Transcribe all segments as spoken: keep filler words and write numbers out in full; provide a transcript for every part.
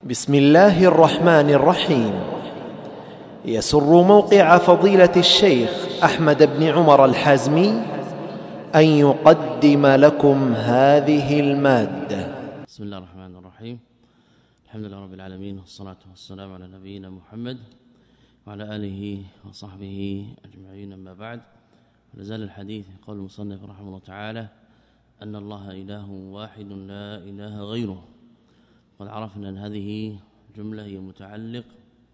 بسم الله الرحمن الرحيم. يسر موقع فضيلة الشيخ أحمد بن عمر الحازمي أن يقدم لكم هذه المادة. بسم الله الرحمن الرحيم. الحمد لله رب العالمين، والصلاة والسلام على نبينا محمد وعلى آله وصحبه أجمعين، أما بعد. لازال الحديث قول المصنف رحمه الله تعالى أن الله إله واحد لا إله غيره. قد عرفنا أن هذه جملة هي متعلق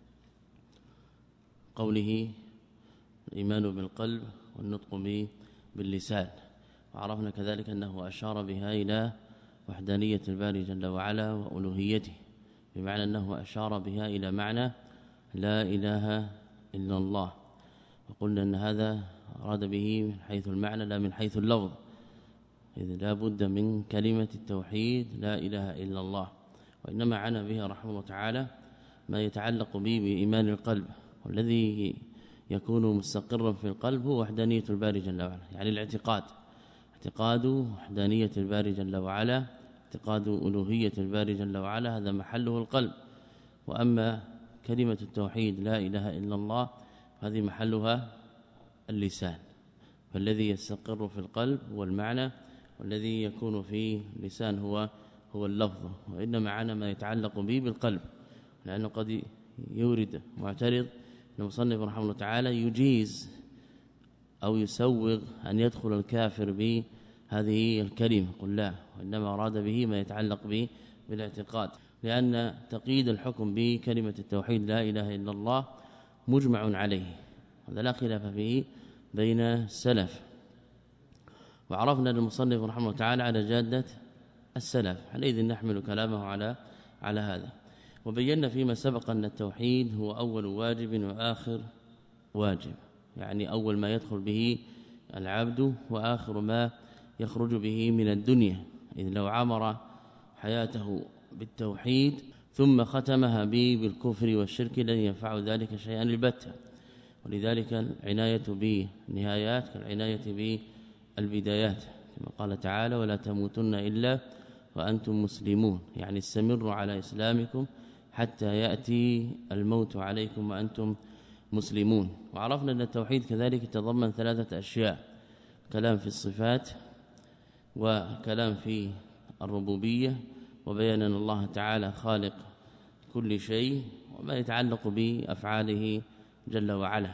قوله الإيمان بالقلب والنطق به باللسان، وعرفنا كذلك أنه أشار بها إلى وحدانية الباري جل وعلا وألوهيته، بمعنى أنه أشار بها إلى معنى لا إله إلا الله، وقلنا أن هذا أراد به من حيث المعنى لا من حيث اللفظ، إذ لا بد من كلمة التوحيد لا إله إلا الله، وإنما عنى بها رحمه الله تعالى ما يتعلق به بإيمان القلب، والذي يكون مستقرا في القلب هو وحدانية الباري جل وعلا، يعني الاعتقاد، اعتقاد وحدانية الباري جل وعلا، اعتقاد ألوهية الباري جل وعلا، هذا محله القلب. وأما كلمة التوحيد لا إله إلا الله هذه محلها اللسان، فالذي يستقر في القلب هو المعنى، والذي يكون في اللسان هو هو اللفظ، وإنما معنى ما يتعلق به بالقلب، لأنه قد يورد معترض المصنف رحمه الله تعالى يجيز أو يسوغ أن يدخل الكافر بهذه الكلمة، قل لا، وإنما أراد به ما يتعلق به بالاعتقاد، لأن تقييد الحكم بكلمة التوحيد لا إله إلا الله مجمع عليه، هذا لا خلاف فيه بين السلف، وعرفنا المصنف رحمه الله تعالى على جادة السلف، حينئذ نحمل كلامه على على هذا. وبينا فيما سبق أن التوحيد هو أول واجب وآخر واجب، يعني أول ما يدخل به العبد وآخر ما يخرج به من الدنيا، إذ لو عمر حياته بالتوحيد ثم ختمها به بالكفر والشرك لن ينفع ذلك شيئا البتة، ولذلك العناية بالنهايات كالعناية بالبدايات، كما قال تعالى ولا تموتن إلا وأنتم مسلمون، يعني استمروا على إسلامكم حتى يأتي الموت عليكم وأنتم مسلمون. وعرفنا أن التوحيد كذلك يتضمن ثلاثة أشياء: كلام في الصفات، وكلام في الربوبية، وبيان أن الله تعالى خالق كل شيء وما يتعلق بأفعاله جل وعلا.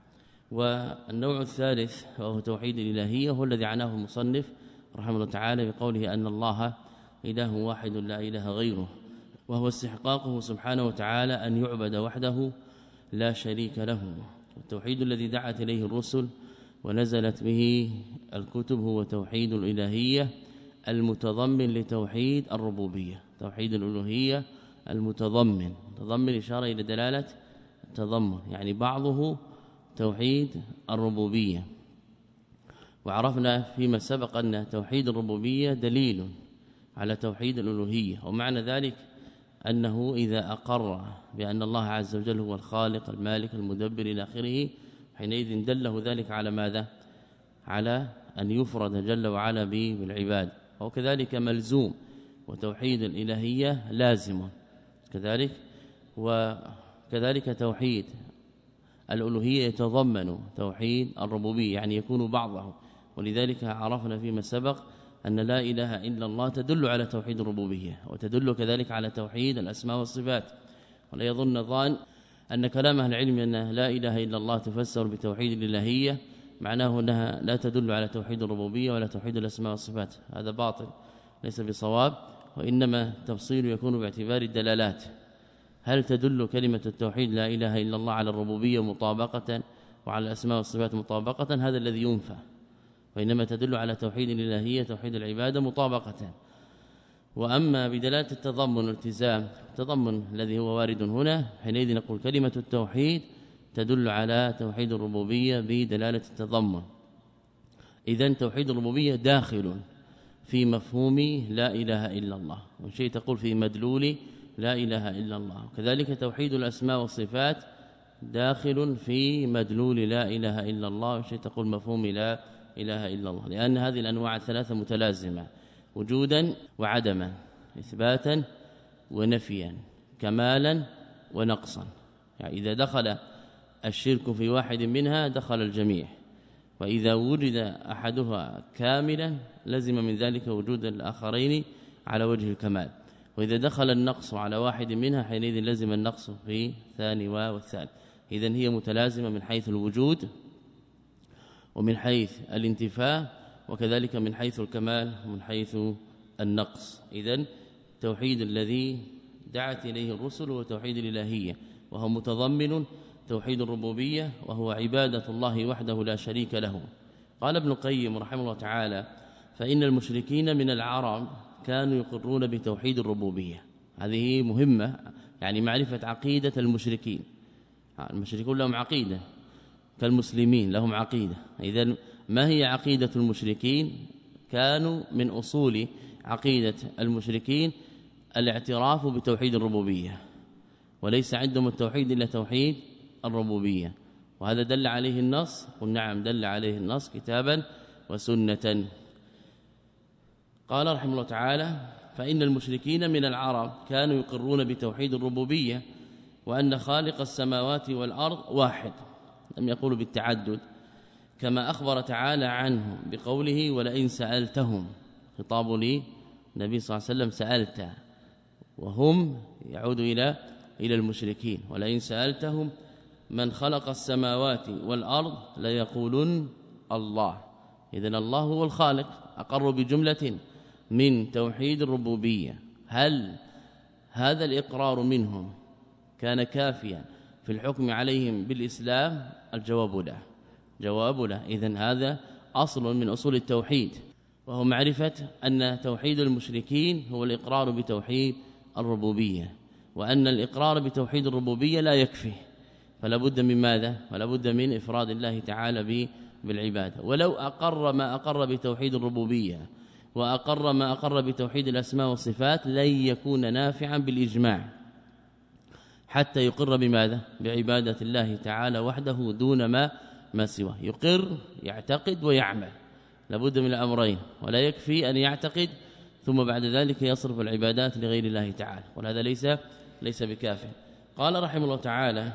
والنوع الثالث وهو توحيد الإلهية، هو الذي عناه المصنف رحمه الله تعالى بقوله أن الله إله واحد لا إله غيره، وهو استحقاقه سبحانه وتعالى أن يعبد وحده لا شريك له. التوحيد الذي دعت إليه الرسل ونزلت به الكتب هو توحيد الإلهية المتضمن لتوحيد الربوبية، توحيد الألوهية المتضمن، تضمن إشارة إلى دلالة التضمن، يعني بعضه توحيد الربوبية. وعرفنا فيما سبق أن توحيد الربوبية دليل على توحيد الألوهية، ومعنى ذلك أنه إذا أقر بأن الله عز وجل هو الخالق المالك المدبر إلى آخره، حينئذ دله ذلك على ماذا؟ على أن يفرد جل وعلا به بالعباد، وكذلك ملزوم، وتوحيد الإلهية لازم كذلك، وكذلك توحيد الألوهية يتضمن توحيد الربوبية، يعني يكون بعضه. ولذلك عرفنا فيما سبق أن لا إله إلا الله تدل على توحيد الربوبية، وتدل كذلك على توحيد الأسماء والصفات. ولا يظن ظان أن كلام أهل العلم أن لا إله إلا الله تفسر بتوحيد الإلهية معناه أنها لا تدل على توحيد الربوبية ولا توحيد الأسماء والصفات، هذا باطل ليس بصواب، وإنما التفصيل يكون باعتبار الدلالات. هل تدل كلمة التوحيد لا إله إلا الله على الربوبية مطابقة وعلى الأسماء والصفات مطابقة؟ هذا الذي ينفى، وإنما تدل على توحيد الإلهية توحيد العبادة مطابقة. وأما بدلالة التضمن والالتزام، التضمن الذي هو وارد هنا، حينئذ نقول كلمة التوحيد تدل على توحيد الربوبية بدلالة التضمن. إذن توحيد الربوبية داخل في مفهوم لا إله إلا الله، وشيء تقول في مدلول لا إله إلا الله. كذلك توحيد الأسماء والصفات داخل في مدلول لا إله إلا الله، وشيء تقول مفهوم لا إله إلا الله، لأن هذه الأنواع الثلاثة متلازمة، وجودا وعدما، إثباتا ونفيا، كمالا ونقصا. يعني إذا دخل الشرك في واحد منها دخل الجميع، وإذا وجد أحدها كاملا لزم من ذلك وجود الآخرين على وجه الكمال، وإذا دخل النقص على واحد منها حينئذ لزم النقص في ثاني والثالث. إذن هي متلازمة من حيث الوجود ومن حيث الانتفاء، وكذلك من حيث الكمال ومن حيث النقص. إذن التوحيد الذي دعت إليه الرسل هو توحيد الإلهية، وهو متضمن توحيد الربوبية، وهو عبادة الله وحده لا شريك له. قال ابن القيم رحمه الله تعالى: فإن المشركين من العرب كانوا يقرون بتوحيد الربوبية. هذه مهمة، يعني معرفة عقيدة المشركين. المشركون لهم عقيدة كالمسلمين لهم عقيدة. إذن ما هي عقيدة المشركين؟ كانوا من أصول عقيدة المشركين الاعتراف بتوحيد الربوبية، وليس عندهم التوحيد إلا توحيد الربوبية. وهذا دل عليه النص، قل نعم دل عليه النص كتابا وسنة. قال رحمه الله تعالى: فإن المشركين من العرب كانوا يقرون بتوحيد الربوبية، وأن خالق السماوات والأرض واحد، لم يقولوا بالتعدد، كما أخبر تعالى عنه بقوله: ولئن سألتهم. خطاب لي النبي صلى الله عليه وسلم سألت، وهم يعود إلى إلى المشركين. ولئن سألتهم من خلق السماوات والأرض ليقولن الله. إذن الله هو الخالق، أقر بجملة من توحيد الربوبية. هل هذا الإقرار منهم كان كافيا في الحكم عليهم بالإسلام؟ الجواب لا، جواب لا. إذن هذا أصل من أصول التوحيد، وهو معرفة أن توحيد المشركين هو الإقرار بتوحيد الربوبية، وأن الإقرار بتوحيد الربوبية لا يكفي، فلا بد من ماذا؟ ولا بد من إفراد الله تعالى بالعبادة. ولو أقر ما أقر بتوحيد الربوبية وأقر ما أقر بتوحيد الأسماء والصفات لن يكون نافعا بالإجماع حتى يقر بماذا؟ بعبادة الله تعالى وحده دون ما ما سواه. يقر يعتقد ويعمل، لابد من الأمرين، ولا يكفي أن يعتقد ثم بعد ذلك يصرف العبادات لغير الله تعالى، وهذا ليس ليس بكاف. قال رحمه الله تعالى: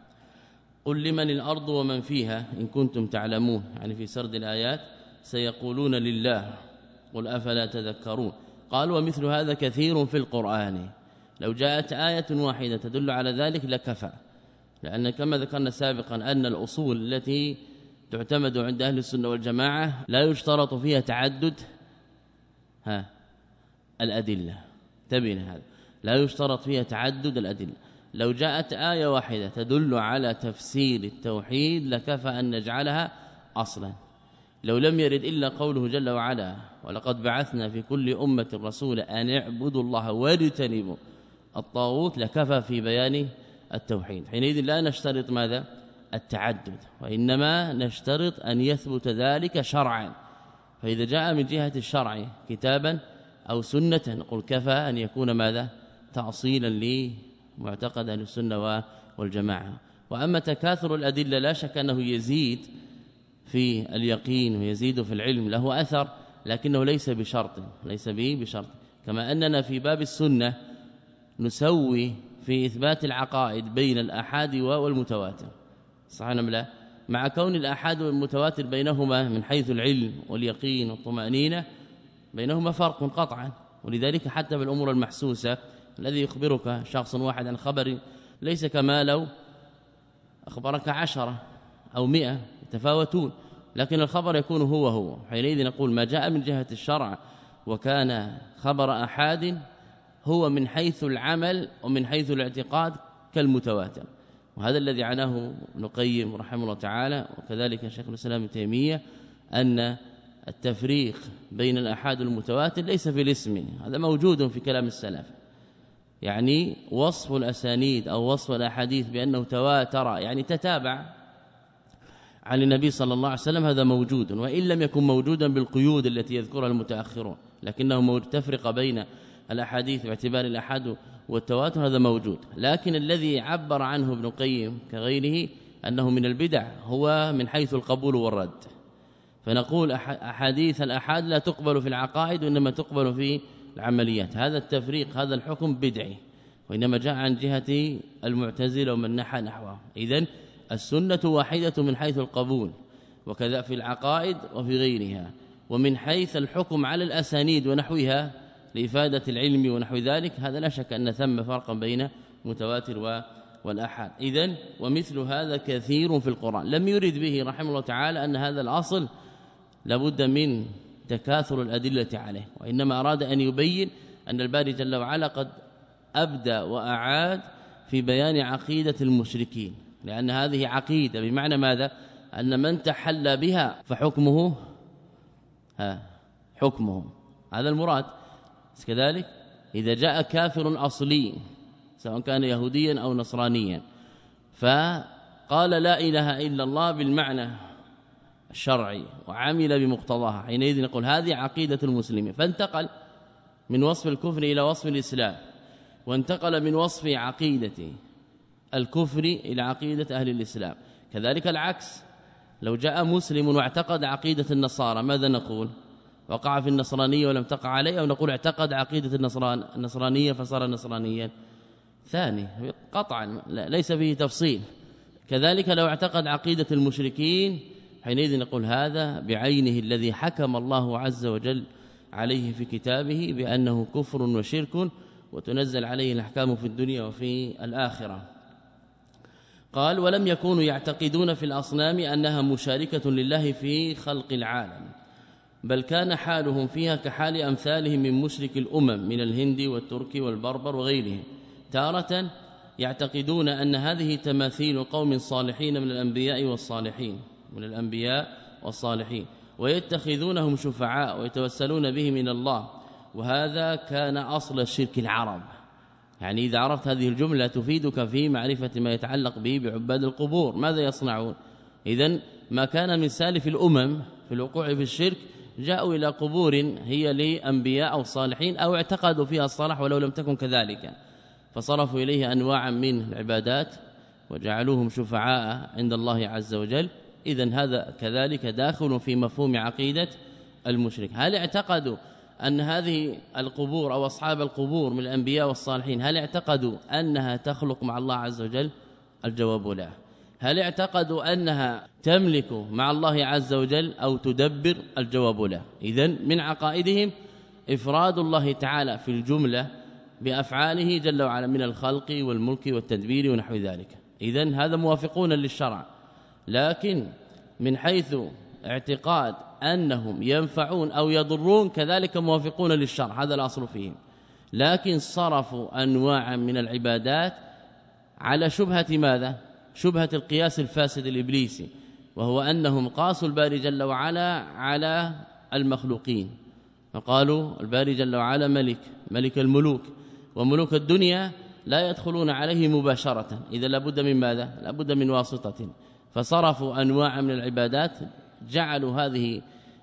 قل لمن الأرض ومن فيها إن كنتم تعلمون. يعني في سرد الآيات: سيقولون لله قل أفلا تذكرون. قال: ومثل هذا كثير في القرآن، لو جاءت آية واحدة تدل على ذلك لكفى، لأن كما ذكرنا سابقا أن الأصول التي تعتمد عند أهل السنة والجماعة لا يشترط فيها تعدد ها الأدلة. تبين هذا، لا يشترط فيها تعدد الأدلة. لو جاءت آية واحدة تدل على تفسير التوحيد لكفى أن نجعلها أصلا. لو لم يرد إلا قوله جل وعلا: ولقد بعثنا في كل أمة رسولا أن اعبدوا الله واجتنبوا الطاغوت، لكفى في بيان التوحيد. حينئذ لا نشترط ماذا؟ التعدد، وإنما نشترط أن يثبت ذلك شرعا. فإذا جاء من جهة الشرع كتابا أو سنة نقول كفى أن يكون ماذا؟ تأصيلا لمعتقد أهل السنة والجماعة. وأما تكاثر الأدلة لا شك أنه يزيد في اليقين ويزيد في العلم، له أثر، لكنه ليس بشرط، ليس به بشرط. كما أننا في باب السنة نسوي في إثبات العقائد بين الآحاد والمتواتر، صحيح أم لا؟ مع كون الآحاد والمتواتر بينهما من حيث العلم واليقين والطمأنينة بينهما فرق قطعا. ولذلك حتى بالأمور المحسوسة الذي يخبرك شخص واحد عن خبر ليس كما لو أخبرك عشرة أو مئة، يتفاوتون، لكن الخبر يكون هو هو. حينئذ نقول ما جاء من جهة الشرع وكان خبر أحاد هو من حيث العمل ومن حيث الاعتقاد كالمتواتر. وهذا الذي عناه ابن القيم رحمه الله تعالى، وكذلك شيخ الإسلام ابن تيمية، أن التفريق بين الأحاد والمتواتر ليس في الاسم، هذا موجود في كلام السلف. يعني وصف الأسانيد أو وصف الأحاديث بأنه تواتر يعني تتابع عن النبي صلى الله عليه وسلم، هذا موجود، وإن لم يكن موجودا بالقيود التي يذكرها المتأخرون، لكنه تفرق بين الأحاديث باعتبار الأحاد والتواتر، هذا موجود. لكن الذي عبر عنه ابن القيم كغيره أنه من البدع هو من حيث القبول والرد. فنقول أحاديث الأحاد لا تقبل في العقائد وإنما تقبل في العمليات. هذا التفريق هذا الحكم بدعي، وإنما جاء عن جهة المعتزلة ومن نحى نحوه. إذن السنة واحدة من حيث القبول، وكذا في العقائد وفي غيرها. ومن حيث الحكم على الأسانيد ونحوها لإفادة العلم ونحو ذلك، هذا لا شك أن ثم فرقا بين متواتر والأحاد. إذن ومثل هذا كثير في القرآن. لم يرد به رحمه الله تعالى أن هذا الأصل لابد من تكاثر الأدلة عليه، وإنما أراد أن يبين أن الباري جل وعلا قد أبدى وأعاد في بيان عقيدة المشركين، لأن هذه عقيدة بمعنى ماذا؟ أن من تحلى بها فحكمه ها حكمه، هذا المراد. كذلك إذا جاء كافر أصلي سواء كان يهوديا أو نصرانيا فقال لا إله إلا الله بالمعنى الشرعي وعمل بمقتضاها، حينئذ نقول هذه عقيدة المسلمين، فانتقل من وصف الكفر إلى وصف الإسلام، وانتقل من وصف عقيدة الكفر إلى عقيدة أهل الإسلام. كذلك العكس، لو جاء مسلم واعتقد عقيدة النصارى ماذا نقول؟ وقع في النصرانية ولم تقع عليه، أو نقول اعتقد عقيدة النصران النصرانية فصار نصرانيا؟ ثاني قطعا ليس فيه تفصيل. كذلك لو اعتقد عقيدة المشركين حينئذ نقول هذا بعينه الذي حكم الله عز وجل عليه في كتابه بأنه كفر وشرك، وتنزل عليه الأحكام في الدنيا وفي الآخرة. قال ولم يكونوا يعتقدون في الأصنام أنها مشاركة لله في خلق العالم، بل كان حالهم فيها كحال أمثالهم من مشرك الأمم من الهند والترك والبربر وغيرهم. تارة يعتقدون أن هذه تماثيل قوم صالحين من الأنبياء والصالحين من الأنبياء والصالحين ويتخذونهم شفعاء ويتوسلون بهم إلى الله، وهذا كان أصل الشرك العرب. يعني إذا عرفت هذه الجملة تفيدك في معرفة ما يتعلق به بعباد القبور ماذا يصنعون. إذن ما كان من سالف الأمم في الوقوع في الشرك جاءوا إلى قبور هي لأنبياء أو صالحين، أو اعتقدوا فيها الصلاح ولو لم تكن كذلك، فصرفوا إليه أنواعا من العبادات وجعلوهم شفعاء عند الله عز وجل. إذن هذا كذلك داخل في مفهوم عقيدة المشرك. هل اعتقدوا أن هذه القبور أو أصحاب القبور من الأنبياء والصالحين هل اعتقدوا أنها تخلق مع الله عز وجل؟ الجواب لا. هل اعتقدوا أنها تملك مع الله عز وجل أو تدبر؟ الجواب لا. إذن من عقائدهم إفراد الله تعالى في الجملة بأفعاله جل وعلا من الخلق والملك والتدبير ونحو ذلك. إذن هذا موافقون للشرع، لكن من حيث اعتقاد أنهم ينفعون أو يضرون كذلك موافقون للشرع، هذا الأصل فيهم، لكن صرفوا أنواعا من العبادات على شبهة ماذا؟ شبهة القياس الفاسد الإبليسي، وهو أنهم قاسوا الباري جل وعلا على المخلوقين، فقالوا الباري جل وعلا ملك ملك الملوك، وملوك الدنيا لا يدخلون عليه مباشرة، إذا لابد من ماذا؟ لابد من واسطة، فصرفوا أنواع من العبادات، جعلوا هذه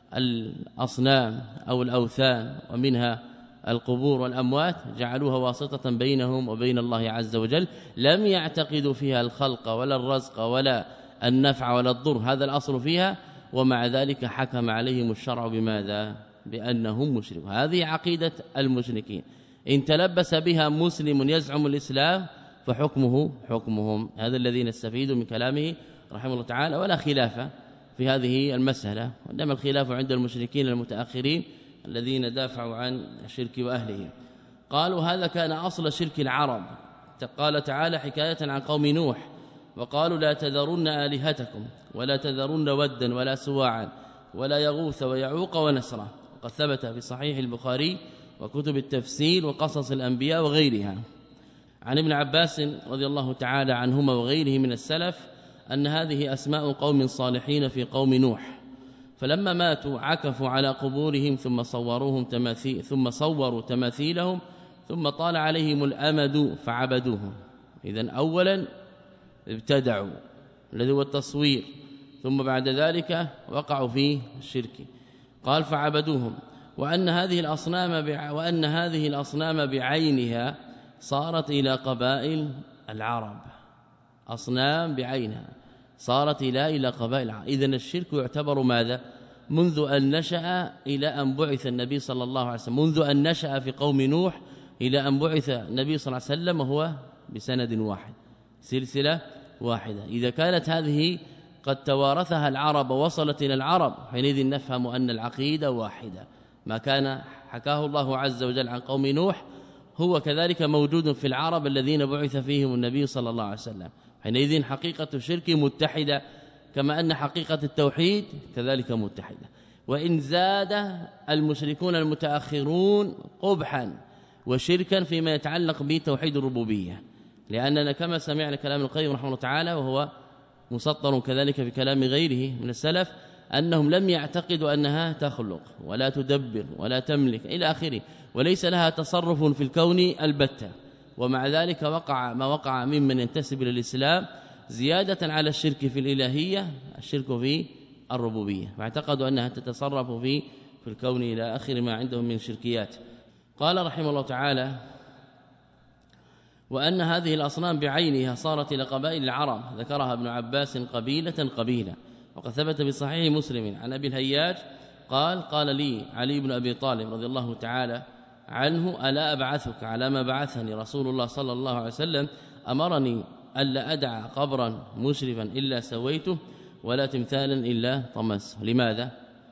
الأصنام أو الأوثان ومنها القبور والأموات جعلوها واسطة بينهم وبين الله عز وجل، لم يعتقدوا فيها الخلق ولا الرزق ولا النفع ولا الضر، هذا الأصل فيها، ومع ذلك حكم عليهم الشرع بماذا؟ بأنهم مشركون. هذه عقيدة المشركين، إن تلبس بها مسلم يزعم الإسلام فحكمه حكمهم. هذا الذي نستفيد من كلامه رحمه الله تعالى، ولا خلاف في هذه المسألة، وإنما الخلاف عند المشركين المتأخرين الذين دافعوا عن الشرك وأهله. قالوا هذا كان أصل شرك العرب. قال تعالى حكاية عن قوم نوح: وقالوا لا تذرن آلهتكم ولا تذرن ودا ولا سواعا ولا يغوث ويعوق ونسرا. وقد ثبت في صحيح البخاري وكتب التفسير وقصص الأنبياء وغيرها عن ابن عباس رضي الله تعالى عنهما وغيره من السلف أن هذه أسماء قوم صالحين في قوم نوح، فلما ماتوا عكفوا على قبورهم ثم صوروهم تماثيل ثم صوروا تماثيلهم ثم طال عليهم الأمد فعبدوهم. إذن أولا ابتدعوا الذي هو التصوير، ثم بعد ذلك وقعوا في الشرك. قال فعبدوهم، وأن هذه الأصنام بع... وأن هذه الأصنام بعينها صارت إلى قبائل العرب، أصنام بعينها صارت إلى إلى قبائل العرب. إذن الشرك يعتبر ماذا؟ منذ أن نشأ إلى أن بعث النبي صلى الله عليه وسلم، منذ أن نشأ في قوم نوح إلى أن بعث النبي صلى الله عليه وسلم وهو بسند واحد سلسلة واحدة. إذا كانت هذه قد توارثها العرب ووصلت إلى العرب حينئذ نفهم أن العقيدة واحدة. ما كان حكاه الله عز وجل عن قوم نوح هو كذلك موجود في العرب الذين بعث فيهم النبي صلى الله عليه وسلم. حينئذ حقيقة الشرك متحدة كما أن حقيقة التوحيد كذلك متحدة. وإن زاد المشركون المتأخرون قبحا وشركا فيما يتعلق بتوحيد الربوبية، لأننا كما سمعنا كلام القيم رحمه الله تعالى وهو مسطر كذلك في كلام غيره من السلف أنهم لم يعتقدوا أنها تخلق ولا تدبر ولا تملك إلى آخره، وليس لها تصرف في الكون البتة. ومع ذلك وقع ما وقع ممن ينتسب إلى الإسلام زيادة على الشرك في الإلهية الشرك في الربوبية، فاعتقدوا أنها تتصرف في في الكون إلى آخر ما عندهم من شركيات. قال رحمه الله تعالى: وأن هذه الأصنام بعينها صارت إلى قبائل العرب، ذكرها ابن عباس قبيلة قبيلة. وقد ثبت بصحيح مسلم عن أبي الهياج قال: قال لي علي بن أبي طالب رضي الله تعالى عنه: ألا أبعثك على ما بعثني رسول الله صلى الله عليه وسلم؟ أمرني ألا أدع قبرا مشرفا إلا سويته ولا تمثالا إلا طمسه. لماذا؟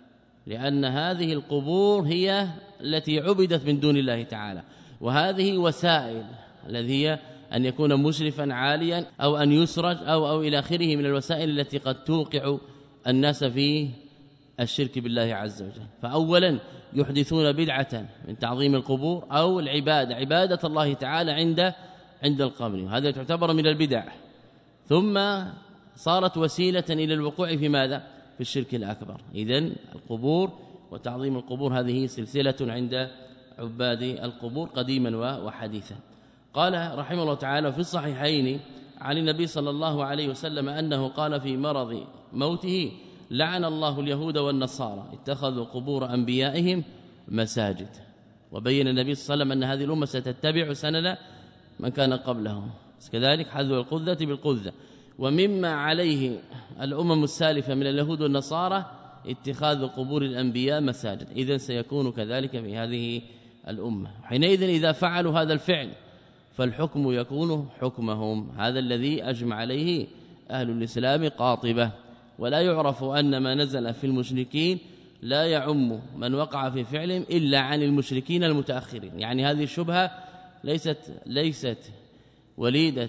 لأن هذه القبور هي التي عبدت من دون الله تعالى، وهذه وسائل الذي هي أن يكون مشرفا عاليا أو أن يسرج أو, أو إلى آخره من الوسائل التي قد توقع الناس في الشرك بالله عز وجل. فأولا يحدثون بدعة من تعظيم القبور أو العبادة عبادة الله تعالى عند عند القبر، وهذا تعتبر من البدع. ثم صارت وسيلة إلى الوقوع في ماذا؟ في الشرك الأكبر. إذن القبور وتعظيم القبور هذه سلسلة عند عباد القبور قديما وحديثا. قال رحمه الله تعالى: في الصحيحين عن النبي صلى الله عليه وسلم أنه قال في مرض موته: لعن الله اليهود والنصارى اتخذوا قبور أنبيائهم مساجد. وبين النبي صلى الله عليه وسلم أن هذه الأمة ستتبع سنن من كان قبلهم، كذلك حذو القذة بالقذة. ومما عليه الأمم السالفة من اليهود والنصارى اتخاذ قبور الأنبياء مساجد. إذن سيكون كذلك في هذه الأمة. حينئذ إذا فعلوا هذا الفعل فالحكم يكون حكمهم، هذا الذي أجمع عليه أهل الإسلام قاطبة. ولا يعرف أن ما نزل في المشركين لا يعم من وقع في فعلهم إلا عن المشركين المتأخرين. يعني هذه الشبهة ليست ليست وليدة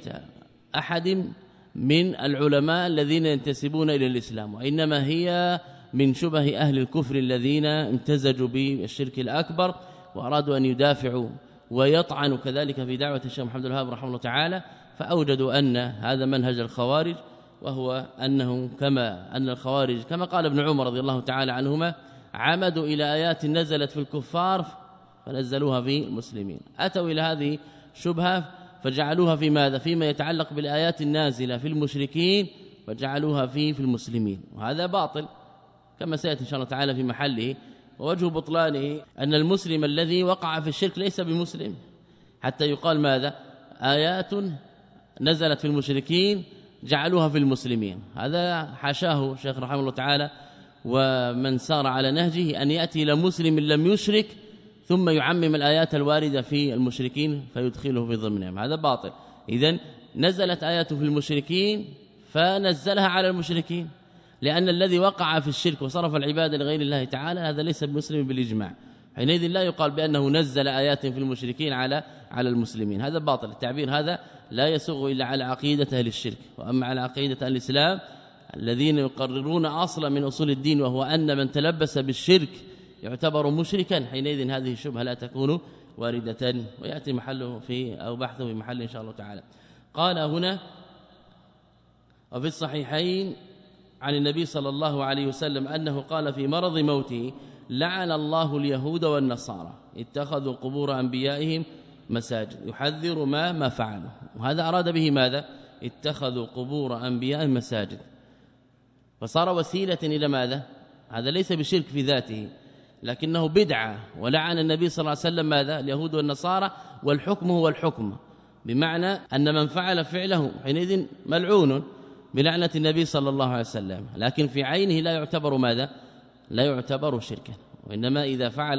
أحد من العلماء الذين ينتسبون إلى الإسلام، وإنما هي من شبه أهل الكفر الذين امتزجوا بالشرك الأكبر وأرادوا أن يدافعوا ويطعنوا كذلك في دعوة الشيخ محمد الوهاب رحمه الله تعالى، فأوجدوا أن هذا منهج الخوارج، وهو أنه كما أن الخوارج كما قال ابن عمر رضي الله تعالى عنهما عمدوا إلى آيات نزلت في الكفار فنزلوها في المسلمين. أتوا إلى هذه شبهة فجعلوها في ماذا؟ فيما يتعلق بالآيات النازلة في المشركين فجعلوها في في المسلمين، وهذا باطل كما سيأتي إن شاء الله تعالى في محله. ووجه بطلانه أن المسلم الذي وقع في الشرك ليس بمسلم حتى يقال ماذا؟ آيات نزلت في المشركين جعلوها في المسلمين. هذا حاشاه شيخ رحمه الله تعالى ومن سار على نهجه أن يأتي إلى مسلم لم يشرك ثم يعمم الآيات الواردة في المشركين فيدخله في ضمنهم، هذا باطل. إذن نزلت آيات في المشركين فنزلها على المشركين، لأن الذي وقع في الشرك وصرف العبادة لغير الله تعالى هذا ليس بمسلم بالإجماع. حينئذ لا يقال بأنه نزل آيات في المشركين على على المسلمين، هذا باطل. التعبير هذا لا يسوغ إلا على عقيدة أهل الشرك. وأما على عقيدة الإسلام الذين يقررون أصلا من أصول الدين وهو أن من تلبس بالشرك يعتبر مشركا، حينئذ هذه الشبهة لا تكون واردة، ويأتي محله في أو بحثه في محل إن شاء الله تعالى. قال هنا: وفي الصحيحين عن النبي صلى الله عليه وسلم أنه قال في مرض موته: لعن الله اليهود والنصارى اتخذوا قبور أنبيائهم مساجد، يحذر ما ما فعلوا. وهذا أراد به ماذا؟ اتخذوا قبور أنبيائهم مساجد، فصار وسيلة إلى ماذا؟ هذا ليس بشرك في ذاته لكنه بدعة. ولعن النبي صلى الله عليه وسلم ماذا؟ اليهود والنصارى، والحكم هو الحكم، بمعنى أن من فعل فعله حينئذ ملعون بلعنة النبي صلى الله عليه وسلم، لكن في عينه لا يعتبر ماذا؟ لا يعتبر شركا. وإنما إذا فعل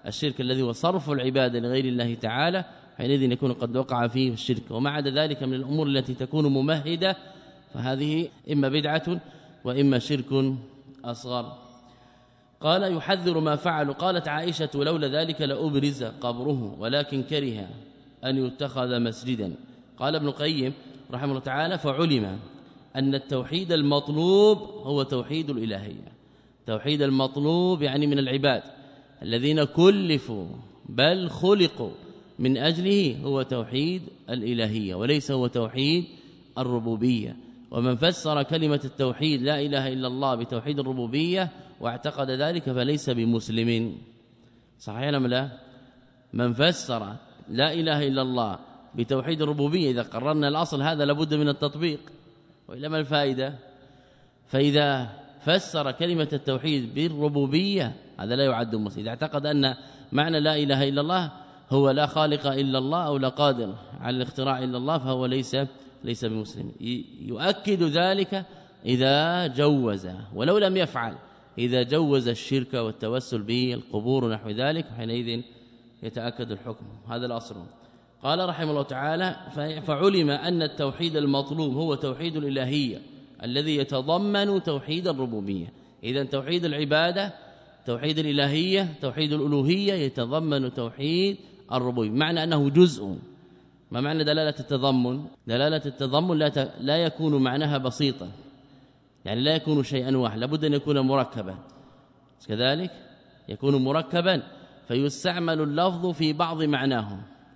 الشرك الذي هو صرف العبادة لغير الله تعالى حينئذ يكون قد وقع فيه الشرك. وما عدا ذلك من الأمور التي تكون ممهدة فهذه إما بدعة وإما شرك أصغر. قال يحذر ما فعلوا. قالت عائشة لولا ذلك لأبرز قبره ولكن كره أن يتخذ مسجدا. قال ابن القيم رحمه الله تعالى فعلم أن التوحيد المطلوب هو توحيد الإلهية. توحيد المطلوب يعني من العباد الذين كلفوا بل خلقوا من أجله هو توحيد الإلهية وليس هو توحيد الربوبية. ومن فسر كلمة التوحيد لا إله إلا الله بتوحيد الربوبية واعتقد ذلك فليس بمسلم. صحيح أم لا؟ من فسر لا إله إلا الله بتوحيد الربوبية إذا قررنا الأصل هذا لابد من التطبيق وإلا ما الفائدة؟ فإذا فسر كلمة التوحيد بالربوبية هذا لا يعد مسلم. إذا اعتقد أن معنى لا إله إلا الله هو لا خالق إلا الله أو لا قادر على الاختراع إلا الله فهو ليس ليس بمسلم. يؤكد ذلك إذا جوز ولو لم يفعل إذا جوز الشرك والتوسل بالقبور ونحو ذلك حينئذ يتأكد الحكم. هذا الأصل. قال رحمه الله تعالى فعلم أن التوحيد المطلوب هو توحيد الإلهية الذي يتضمن توحيد الربوبية. إذن توحيد العبادة توحيد الإلهية توحيد الألوهية يتضمن توحيد الربوبية معنى أنه جزء. ما معنى دلالة التضمن؟ دلالة التضمن لا, ت... لا يكون معناها بسيطا يعني لا يكون شيئا واحد لابد أن يكون مركبا كذلك يكون مركبا فيستعمل اللفظ في بعض معناه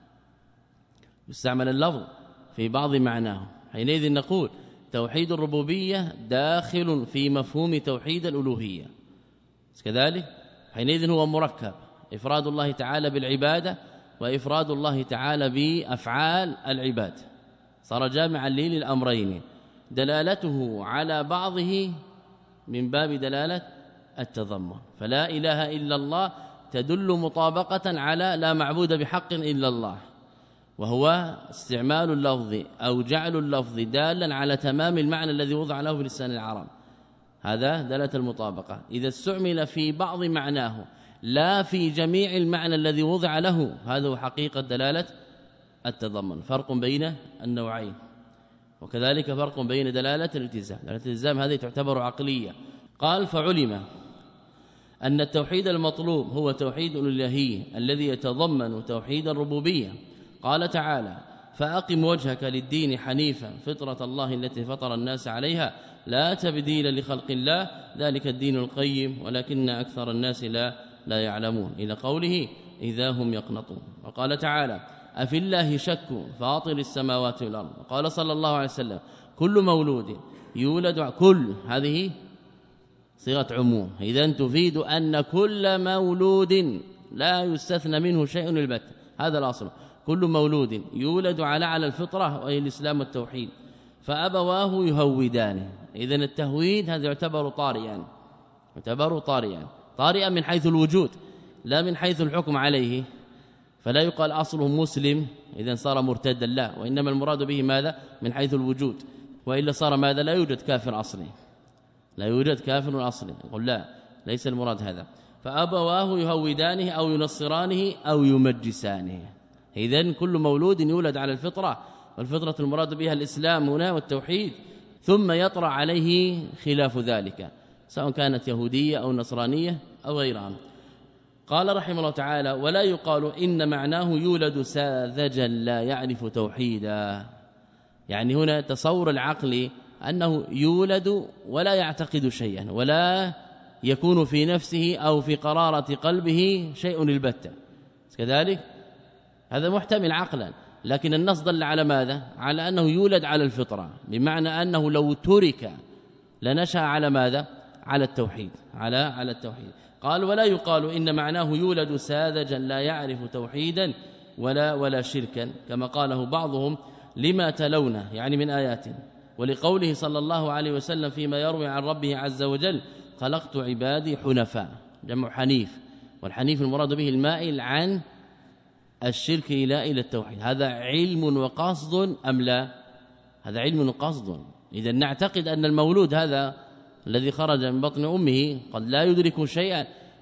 يستعمل اللفظ في بعض معناه حينئذ نقول توحيد الربوبية داخل في مفهوم توحيد الألوهية كذلك حينئذ هو مركب إفراد الله تعالى بالعبادة وإفراد الله تعالى بأفعال العباد صار جامعا لي للأمرين. دلالته على بعضه من باب دلالة التضمن فلا إله إلا الله تدل مطابقة على لا معبود بحق إلا الله وهو استعمال اللفظ أو جعل اللفظ دالا على تمام المعنى الذي وضع له بلسان العرب هذا دلالة المطابقة. إذا استعمل في بعض معناه لا في جميع المعنى الذي وضع له هذا هو حقيقة دلالة التضمن. فرق بين النوعين وكذلك فرق بين دلالة الالتزام. دلالة الالتزام هذه تعتبر عقلية. قال فعلم أن التوحيد المطلوب هو توحيد الإلهية الذي يتضمن توحيد الربوبية. قال تعالى فأقم وجهك للدين حنيفا فطرة الله التي فطر الناس عليها لا تبديل لخلق الله ذلك الدين القيم ولكن أكثر الناس لا لا يعلمون إلى قوله إذا هم يقنطون. وقال تعالى أفي الله شك فاطر السماوات والأرض. وقال صلى الله عليه وسلم كل مولود يولد كل هذه صيغة عموم إذن تفيد أن كل مولود لا يستثنى منه شيء البتة. هذا الأصل كل مولود يولد على على الفطرة وهي الإسلام والتوحيد فأبواه يهودانه. إذن التهويد هذا يعتبر طارئا يعتبر طارئا طارئا من حيث الوجود لا من حيث الحكم عليه فلا يقال أصله مسلم إذن صار مرتدا لا وإنما المراد به ماذا من حيث الوجود وإلا صار ماذا لا يوجد كافر أصلي لا يوجد كافر أصلي يقول لا ليس المراد هذا. فأبواه يهودانه أو ينصرانه أو يمجسانه. إذن كل مولود يولد على الفطرة والفطرة المراد بها الإسلام هنا والتوحيد ثم يطرأ عليه خلاف ذلك سواء كانت يهودية أو نصرانية أو غيرها. قال رحمه الله تعالى ولا يقال إن معناه يولد ساذجا لا يعرف توحيدا. يعني هنا تصور العقل أنه يولد ولا يعتقد شيئا ولا يكون في نفسه أو في قرارة قلبه شيء البتة كذلك هذا محتمل عقلا لكن النص دل على ماذا على أنه يولد على الفطرة بمعنى أنه لو ترك لنشأ على ماذا على التوحيد على على التوحيد. قال ولا يقال إن معناه يولد ساذجا لا يعرف توحيدا ولا ولا شركا كما قاله بعضهم لما تلونه يعني من آيات ولقوله صلى الله عليه وسلم فيما يروي عن ربه عز وجل خلقت عبادي حنفاء جمع حنيف والحنيف المراد به المائل عن الشرك إلى إلى التوحيد. هذا علم وقصد أم لا هذا علم وقصد. إذا نعتقد أن المولود هذا الذي خرج من بطن أمه قد لا يدرك شيئا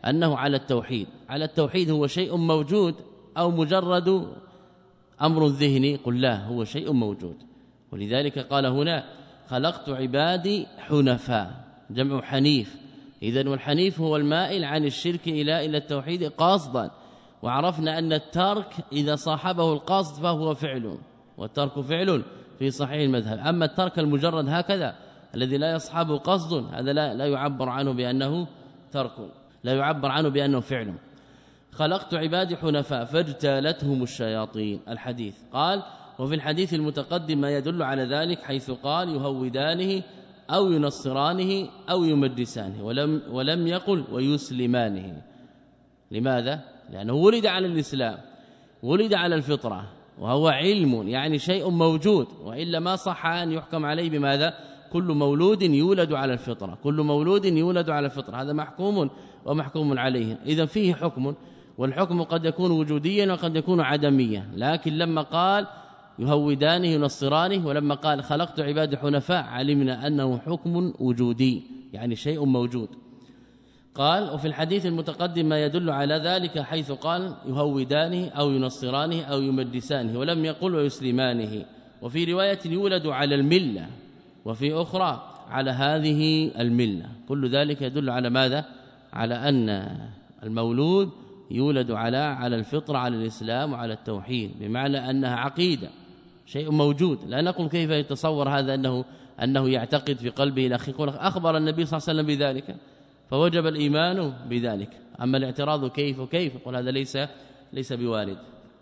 أنه على التوحيد. على التوحيد هو شيء موجود أو مجرد أمر ذهني؟ قل لا، هو شيء موجود. ولذلك قال هنا خلقت عبادي حنفاء، جمع حنيف. إذن والحنيف هو المائل عن الشرك إلى إلى التوحيد قاصدا. وعرفنا أن الترك إذا صاحبه القصد فهو فعل، والترك فعل في صحيح المذهب. أما الترك المجرد هكذا الذي لا يصحبه قصد، هذا لا, لا يعبر عنه بأنه ترك، لا يعبر عنه بأنه فعل. خلقت عبادي حنفاء فاجتالتهم الشياطين. الحديث قال وفي الحديث المتقدم ما يدل على ذلك، حيث قال يهودانه أو ينصرانه أو يمجسانه، ولم, ولم يقل ويسلمانه. لماذا؟ لأنه ولد على الإسلام، ولد على الفطرة، وهو علم يعني شيء موجود، وإلا ما صح أن يحكم عليه بماذا؟ كل مولود يولد على الفطرة، كل مولود يولد على الفطرة، هذا محكوم ومحكوم عليه. إذن فيه حكم، والحكم قد يكون وجوديا وقد يكون عدميا. لكن لما قال يهودانه ينصرانه، ولما قال خلقت عبادي حنفاء، علمنا أنه حكم وجودي يعني شيء موجود. قال وفي الحديث المتقدم ما يدل على ذلك، حيث قال يهودانه أو ينصرانه أو يمجسانه، ولم يقل ويسلمانه. وفي رواية يولد على الملة، وفي أخرى على هذه الملة. كل ذلك يدل على ماذا؟ على أن المولود يولد على على الفطرة، على الإسلام وعلى التوحيد، بمعنى أنها عقيدة، شيء موجود. لا نقول كيف يتصور هذا أنه أنه يعتقد في قلبه الأخ. أخبر النبي صلى الله عليه وسلم بذلك فوجب الإيمان بذلك. أما الاعتراض كيف وكيف، قل هذا ليس ليس بوارد.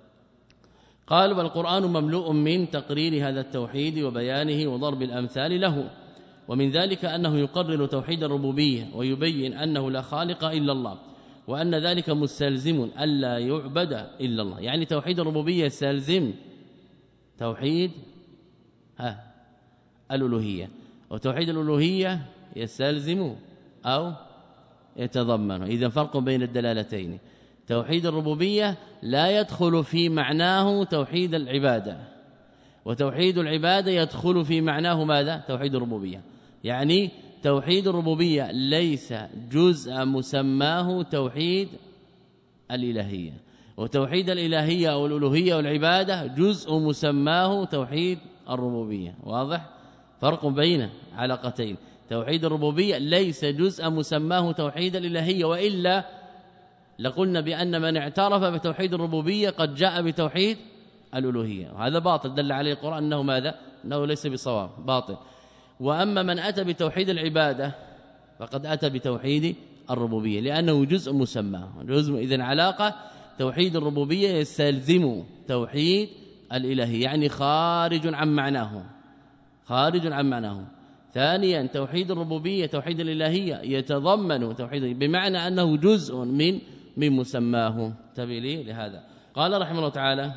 قال والقرآن مملوء من تقرير هذا التوحيد وبيانه وضرب الأمثال له، ومن ذلك أنه يقرر توحيد الربوبية ويبين أنه لا خالق إلا الله، وأن ذلك مستلزم ألا يعبد إلا الله. يعني توحيد الربوبية يستلزم توحيد ها الألوهية، وتوحيد الألوهية يستلزم أو يتضمن. إذا فرق بين الدلالتين. توحيد الربوبية لا يدخل في معناه توحيد العبادة، وتوحيد العبادة يدخل في معناه ماذا؟ توحيد الربوبية. يعني توحيد الربوبية ليس جزء مسماه توحيد الإلهية، وتوحيد الإلهية أو الألوهية والعبادة جزء مسماه توحيد الربوبية. واضح؟ فرق بين علاقتين. توحيد الربوبية ليس جزء مسماه توحيد الإلهية، وإلا لقلنا بأن من اعترف بتوحيد الربوبية قد جاء بتوحيد الألوهية، وهذا باطل، دل عليه القرآن أنه ماذا؟ أنه ليس بصواب، باطل. وأما من أتى بتوحيد العبادة فقد أتى بتوحيد الربوبية، لأنه جزء مسماه، جزء. إذن علاقة توحيد الربوبية يستلزم توحيد الإلهية، يعني خارج عن معناه، خارج عن معناه. ثانيا توحيد الربوبية توحيد الإلهية يتضمن توحيد، بمعنى أنه جزء من من مسماه. تبيلي لهذا قال رحمه الله تعالى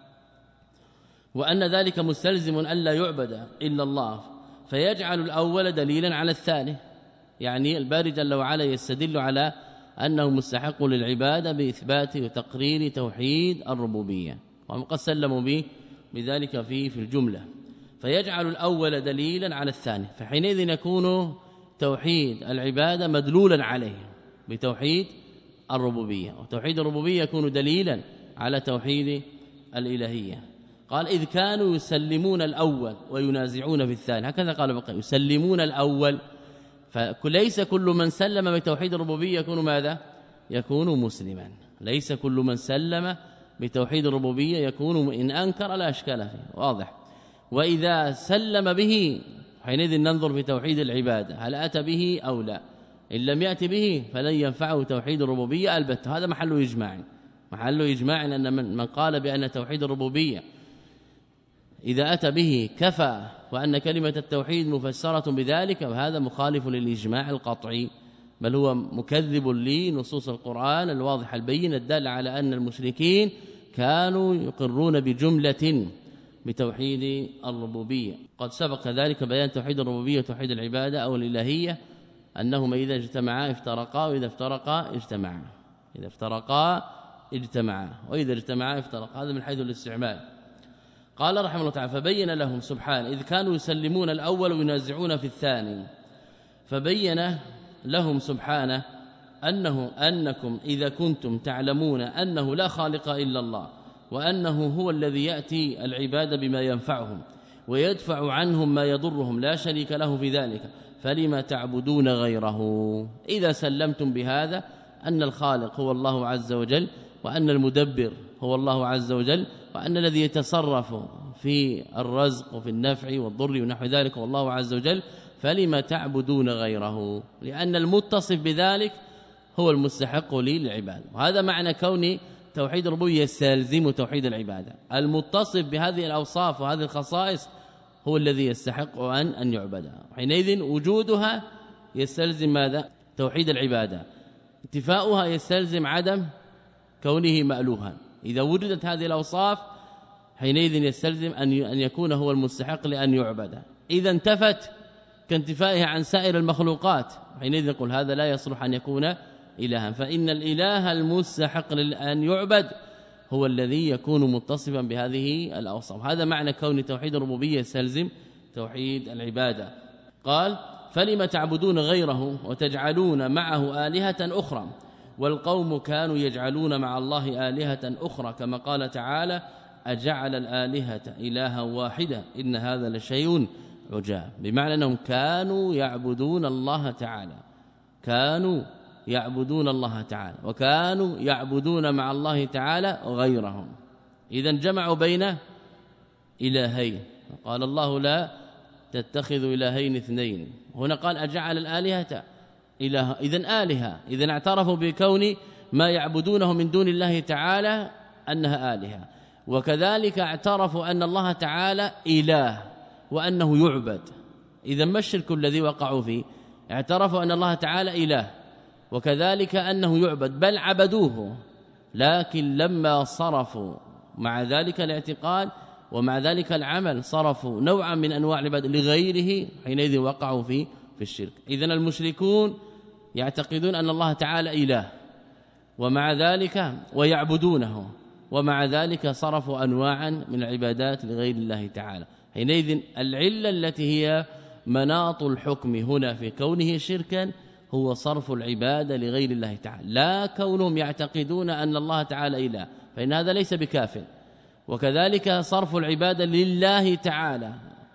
وأن ذلك مستلزم ألا يعبد إلا الله، فيجعل الأول دليلا على الثاني. يعني الباري جل وعلا يستدل على أنه مستحق للعبادة بإثبات وتقرير توحيد الربوبية، وهم قد سلموا به بذلك في في الجملة. فيجعل الأول دليلا على الثاني، فحينئذ يكون توحيد العبادة مدلولا عليه بتوحيد الربوبية، وتوحيد الربوبية يكون دليلا على توحيد الإلهية. قال إذ كانوا يسلمون الأول وينازعون في الثاني، هكذا قال بقى يسلمون الأول، فليس كل من سلم بتوحيد الربوبية يكون ماذا؟ يكون مسلما. ليس كل من سلم بتوحيد الربوبية يكون، إن أنكر لا أشكال فيه، واضح. وإذا سلم به حينئذ ننظر في توحيد العبادة هل أتى به أو لا. إن لم يأتي به فلن ينفعه توحيد الربوبية البتة. هذا محل إجماع، محل إجماع أن من قال بأن توحيد الربوبية إذا أتى به كفى، وأن كلمة التوحيد مفسرة بذلك، وهذا مخالف للإجماع القطعي، بل هو مكذب لنصوص القرآن الواضحة البينة الدالة على أن المشركين كانوا يقرون بجملة بتوحيد الربوبية. قد سبق ذلك بيان توحيد الربوبية وتوحيد العبادة أو الإلهية، أنهما إذا اجتمعا افترقا، وإذا افترقا اجتمعا، إذا افترقا اجتمعا، وإذا اجتمعا افترقا. هذا من حيث الاستعمال. قال رحمه الله تعالى فبين لهم سبحانه إذ كانوا يسلمون الأول وينازعون في الثاني، فبين لهم سبحانه أنه أنكم إذا كنتم تعلمون أنه لا خالق إلا الله وأنه هو الذي يأتي العباد بما ينفعهم ويدفع عنهم ما يضرهم لا شريك له في ذلك فلما تعبدون غيره. إذا سلمتم بهذا أن الخالق هو الله عز وجل وأن المدبر هو الله عز وجل وأن الذي يتصرف في الرزق وفي النفع والضر ونحو ذلك والله عز وجل فلما تعبدون غيره لأن المتصف بذلك هو المستحق للعبادة. وهذا معنى كون توحيد الربوبية يستلزم توحيد العبادة. المتصف بهذه الأوصاف وهذه الخصائص هو الذي يستحق أن أن يعبد. حينئذ وجودها يستلزم ماذا؟ توحيد العبادة. انتفاؤها يستلزم عدم كونه مألوها. إذا وجدت هذه الأوصاف حينئذ يستلزم أن أن يكون هو المستحق لأن يعبد. إذا انتفت كانتفائها عن سائر المخلوقات حينئذ نقول هذا لا يصلح أن يكون إلها، فإن الإله المستحق لأن يعبد هو الذي يكون متصفا بهذه الأوصاف. هذا معنى كون توحيد الربوبية يستلزم توحيد العبادة. قال فلما تعبدون غيره وتجعلون معه آلهة أخرى والقوم كانوا يجعلون مع الله آلهة أخرى كما قال تعالى أجعل الآلهة إلها واحدة إن هذا لشيء عجاب، بمعنى أنهم كانوا يعبدون الله تعالى كانوا يعبدون الله تعالى وكانوا يعبدون مع الله تعالى غيرهم. إذا جمعوا بين إلهين. قال الله لا تتخذوا إلهين اثنين، هنا قال أجعل الآلهة إله إذن آلهة. إذن اعترفوا بكون ما يعبدونه من دون الله تعالى أنها آلهة، وكذلك اعترفوا أن الله تعالى إله وأنه يعبد. إذا ما الشرك الذي وقعوا فيه؟ اعترفوا أن الله تعالى إله وكذلك أنه يعبد بل عبدوه، لكن لما صرفوا مع ذلك الاعتقاد ومع ذلك العمل صرفوا نوعا من أنواع العبادة لغيره حينئذ وقعوا في في الشرك. إذن المشركون يعتقدون أن الله تعالى إله ومع ذلك ويعبدونه ومع ذلك صرفوا أنواعا من العبادات لغير الله تعالى. حينئذ العلة التي هي مناط الحكم هنا في كونه شركا هو صرف العبادة لغير الله تعالى، لا كونهم يعتقدون أن الله تعالى إله فإن هذا ليس بكاف، وكذلك صرف العبادة لله تعالى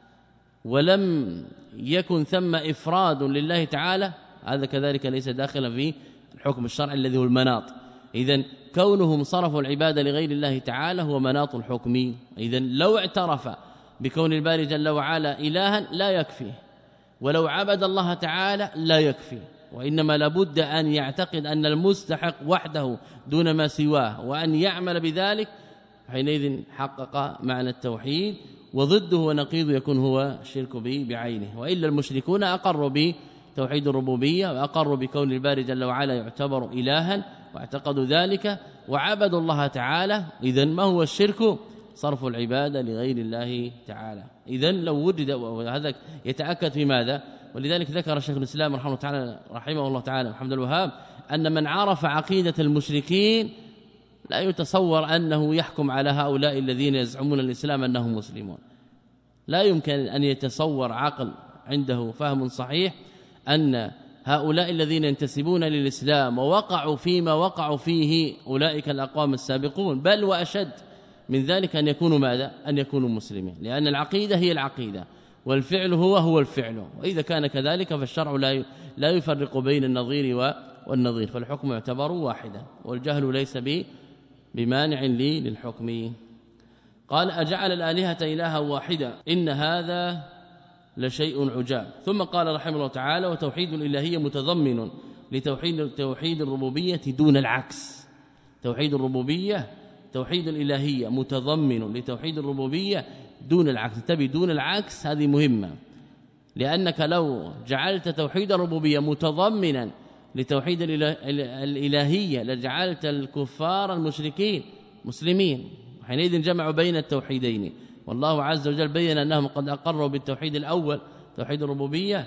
ولم يكن ثم إفراد لله تعالى هذا كذلك ليس داخلا في الحكم الشرعي الذي هو المناط. إذن كونهم صرفوا العبادة لغير الله تعالى هو مناط الحكم. إذن لو اعترف بكون الباري جل وعلا إلها لا يكفي، ولو عبد الله تعالى لا يكفي، وإنما لابد أن يعتقد أن المستحق وحده دون ما سواه وأن يعمل بذلك، حينئذ حقق معنى التوحيد. وضده ونقيض يكون هو الشرك به بعينه. وإلا المشركون أقروا بتوحيد الربوبية وأقروا بكون الباري جل وعلا يعتبر إلها واعتقدوا ذلك وعبدوا الله تعالى. إذن ما هو الشرك؟ صرف العبادة لغير الله تعالى. إذن لو وجد وهذا يتأكد في ماذا؟ ولذلك ذكر شيخ الإسلام رحمه الله تعالى رحمه الله تعالى محمد الوهاب أن من عرف عقيدة المشركين لا يتصور أنه يحكم على هؤلاء الذين يزعمون الإسلام أنهم مسلمون. لا يمكن أن يتصور عقل عنده فهم صحيح أن هؤلاء الذين ينتسبون للإسلام ووقعوا فيما وقعوا فيه أولئك الأقوام السابقون، بل وأشد من ذلك أن يكونوا ماذا؟ أن يكونوا مسلمين، لأن العقيدة هي العقيدة والفعل هو هو الفعل، وإذا كان كذلك فالشرع لا لا يفرق بين النظير والنظير، فالحكم يعتبر واحدا والجهل ليس به بمانع لي للحكم. قال أجعل الآلهة إلها واحدة إن هذا لشيء عجاب. ثم قال رحمه الله تعالى وتوحيد الإلهية متضمن لتوحيد توحيد الربوبية دون العكس. توحيد الربوبية توحيد الإلهية متضمن لتوحيد الربوبية دون العكس. تبي دون العكس هذه مهمة، لأنك لو جعلت توحيد الربوبية متضمنا لتوحيد الإلهية لجعلت الكفار المشركين مسلمين، حينئذ جمعوا بين التوحيدين. والله عز وجل بين أنهم قد أقروا بالتوحيد الأول توحيد الربوبية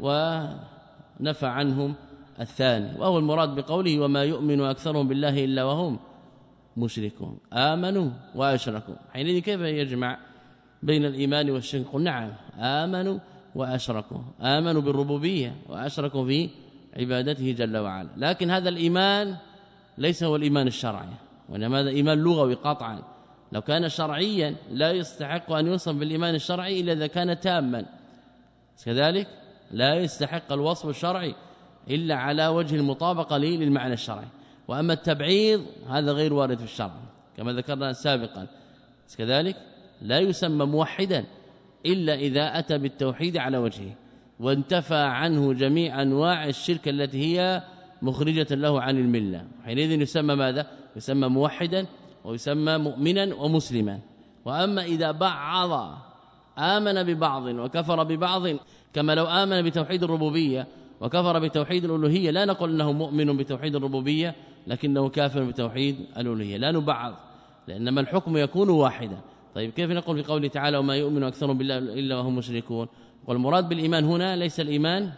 ونفى عنهم الثاني، وهو المراد بقوله وما يؤمن أكثرهم بالله إلا وهم مشركون آمنوا وأشركوا. حينئذ كيف يجمع بين الإيمان والشرك؟ نعم آمنوا وأشركوا، آمنوا بالربوبية وأشركوا في عبادته جل وعلا. لكن هذا الإيمان ليس هو الإيمان الشرعي، وإنما هذا إيمان لغوي قطعا. لو كان شرعيا لا يستحق أن يوصف بالإيمان الشرعي إلا إذا كان تاما، كذلك لا يستحق الوصف الشرعي إلا على وجه المطابقة للمعنى الشرعي. وأما التبعيض هذا غير وارد في الشرع كما ذكرنا سابقا، كذلك لا يسمى موحدا إلا إذا أتى بالتوحيد على وجهه وانتفى عنه جميع أنواع الشرك التي هي مخرجة له عن الملة، حينئذ يسمى ماذا؟ يسمى موحدا ويسمى مؤمنا ومسلما. وأما إذا بعض آمن ببعض وكفر ببعض، كما لو آمن بتوحيد الربوبية وكفر بتوحيد الألوهية، لا نقول أنه مؤمن بتوحيد الربوبية لكنه كافر بتوحيد الألوهية، لا نبعض، لأنما الحكم يكون واحدا. طيب كيف نقول في قوله تعالى وما يؤمن أكثرهم بالله إلا وهم مشركون؟ والمراد بالإيمان هنا ليس الإيمان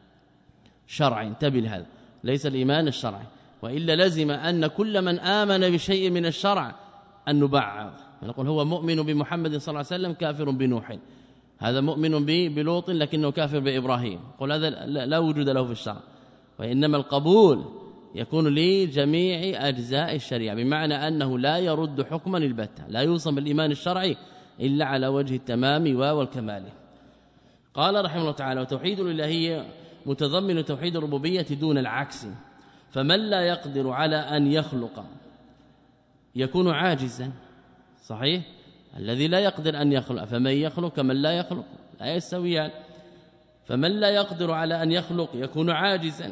شرعي، انتبه لهذا، ليس الإيمان الشرعي، وإلا لزم أن كل من آمن بشيء من الشرع أن نبعض، نقول هو مؤمن بمحمد صلى الله عليه وسلم كافر بنوح، هذا مؤمن بلوط لكنه كافر بإبراهيم، قل هذا لا وجود له في الشرع، وإنما القبول يكون لجميع أجزاء الشريعة، بمعنى أنه لا يرد حكما البتة، لا يوصف بالإيمان الشرعي إلا على وجه التمام والكمال. قال رحمه الله تعالى وتوحيد الإلهية متضمن توحيد الربوبية دون العكس، فمن لا يقدر على أن يخلق يكون عاجزا، صحيح؟ الذي لا يقدر أن يخلق، فمن يخلق كمن لا يخلق لا يستويان، فمن لا يقدر على أن يخلق يكون عاجزا،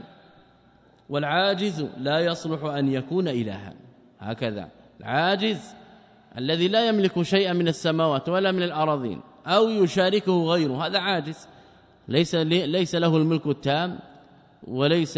والعاجز لا يصلح أن يكون إلها. هكذا العاجز الذي لا يملك شيئا من السماوات ولا من الأراضين أو يشاركه غيره، هذا عاجز، ليس ليس له الملك التام وليس